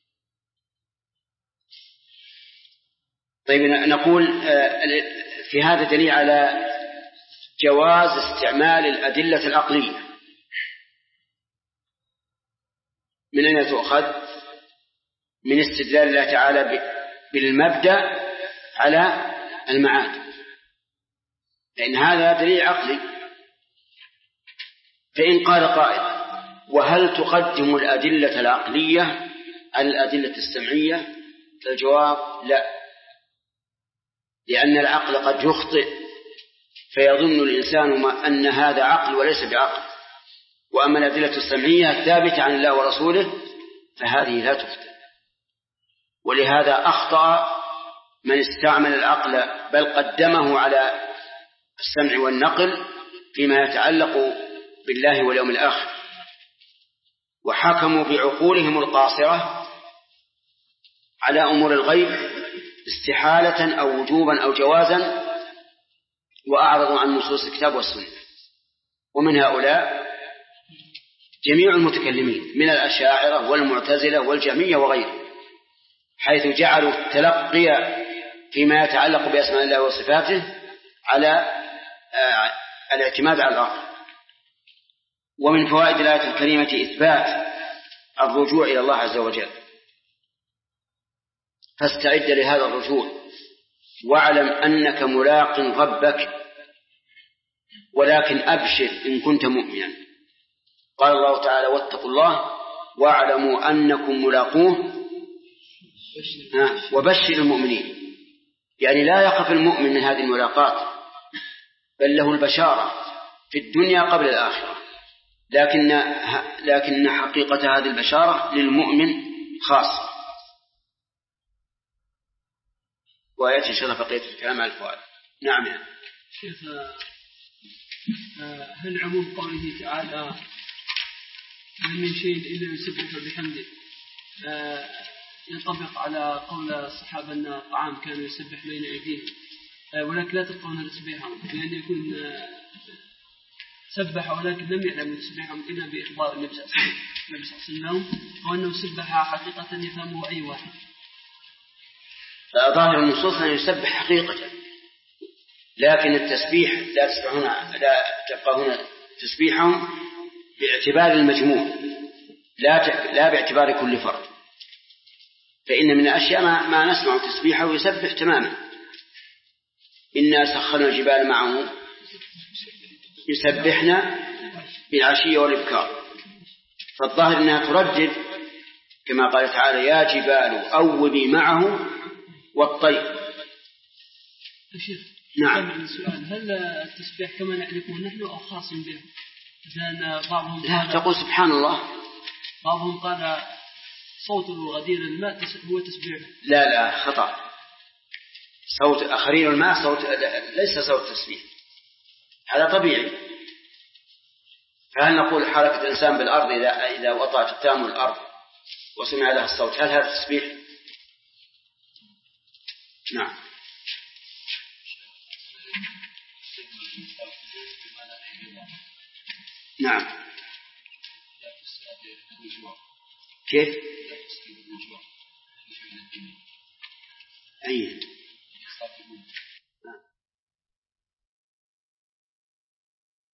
طيب نقول في هذا دليل على جواز استعمال الأدلة العقلية. من أين تؤخذ؟ من استدلال الله تعالى بالمبدأ على المعاد، لأن هذا دليل عقلي. فإن قال قائل وهل تقدم الأدلة العقلية على الأدلة السمعية؟ الجواب لا، لأن العقل قد يخطئ فيظن الإنسان أن هذا عقل وليس بعقل، وأما الأدلة السمعية الثابتة عن الله ورسوله فهذه لا تخطئ. ولهذا أخطأ من استعمل العقل بل قدمه على السمع والنقل فيما يتعلق بالله واليوم الآخر، وحكموا بعقولهم القاصرة على أمور الغيب استحالة أو وجوبا أو جوازا، وأعرضوا عن نصوص الكتاب والسنة. ومن هؤلاء جميع المتكلمين من الأشاعرة والمعتزلة والجهمية وغيرهم، حيث جعلوا التلقي فيما يتعلق بأسماء الله وصفاته على الاعتماد على العقل. ومن فوائد الآية الكريمة إثبات الرجوع إلى الله عز وجل، فاستعد لهذا الرجوع واعلم أنك ملاق ربك، ولكن أبشر إن كنت مؤمنا. قال الله تعالى واتقوا الله واعلموا أنكم ملاقوه وبشر المؤمنين. يعني لا يخف المؤمن من هذه الملاقات، بل له البشارة في الدنيا قبل الآخرة، لكن حقيقة هذه البشارة للمؤمن خاصة. ويأتي إن شاء الله بقية الكلام على الفوائد. نعم يا شيخ، هل عموم قوله تعالى من شيء إلا يسبح بحمده ينطبق على قول الصحابة أن الطعام كان يسبح بين أيديهم ولكن لا تلقون تسبيحهم، لأن يكون سبح ولكن لم يعلم تسبيحهم إلا بإخبار النبي صلى الله عليه وسلم، وأنه سبح حقيقة يفهمه أي واحد. ظاهر النصوص أن يسبح حقيقة، لكن التسبيح لا تبقى هنا تسبيحهم باعتبار المجموع لا باعتبار كل فرد، فإن من الأشياء ما نسمع تسبيحه يسبح تماما. إنا سخرنا الجبال معه يسبحنا بالعشي والإبكار، فالظاهر أنها تردد كما قال تعالى يا جبال أوبي معه والطير. نعم. السؤال هل التسبيح كما نعرفه نحن أو خاص به؟ لأن بعضهم تقول سبحان الله، بعضهم قال صوت غدير الماء هو تسبيح. لا خطأ، صوت أخرين الماء ليس صوت تسبيح، هذا طبيعي. فهل نقول حركة الإنسان بالأرض إذا وطأت التام الأرض وسمع لها الصوت هل هذا تسبيح؟ نعم. نعم. كيف؟ أي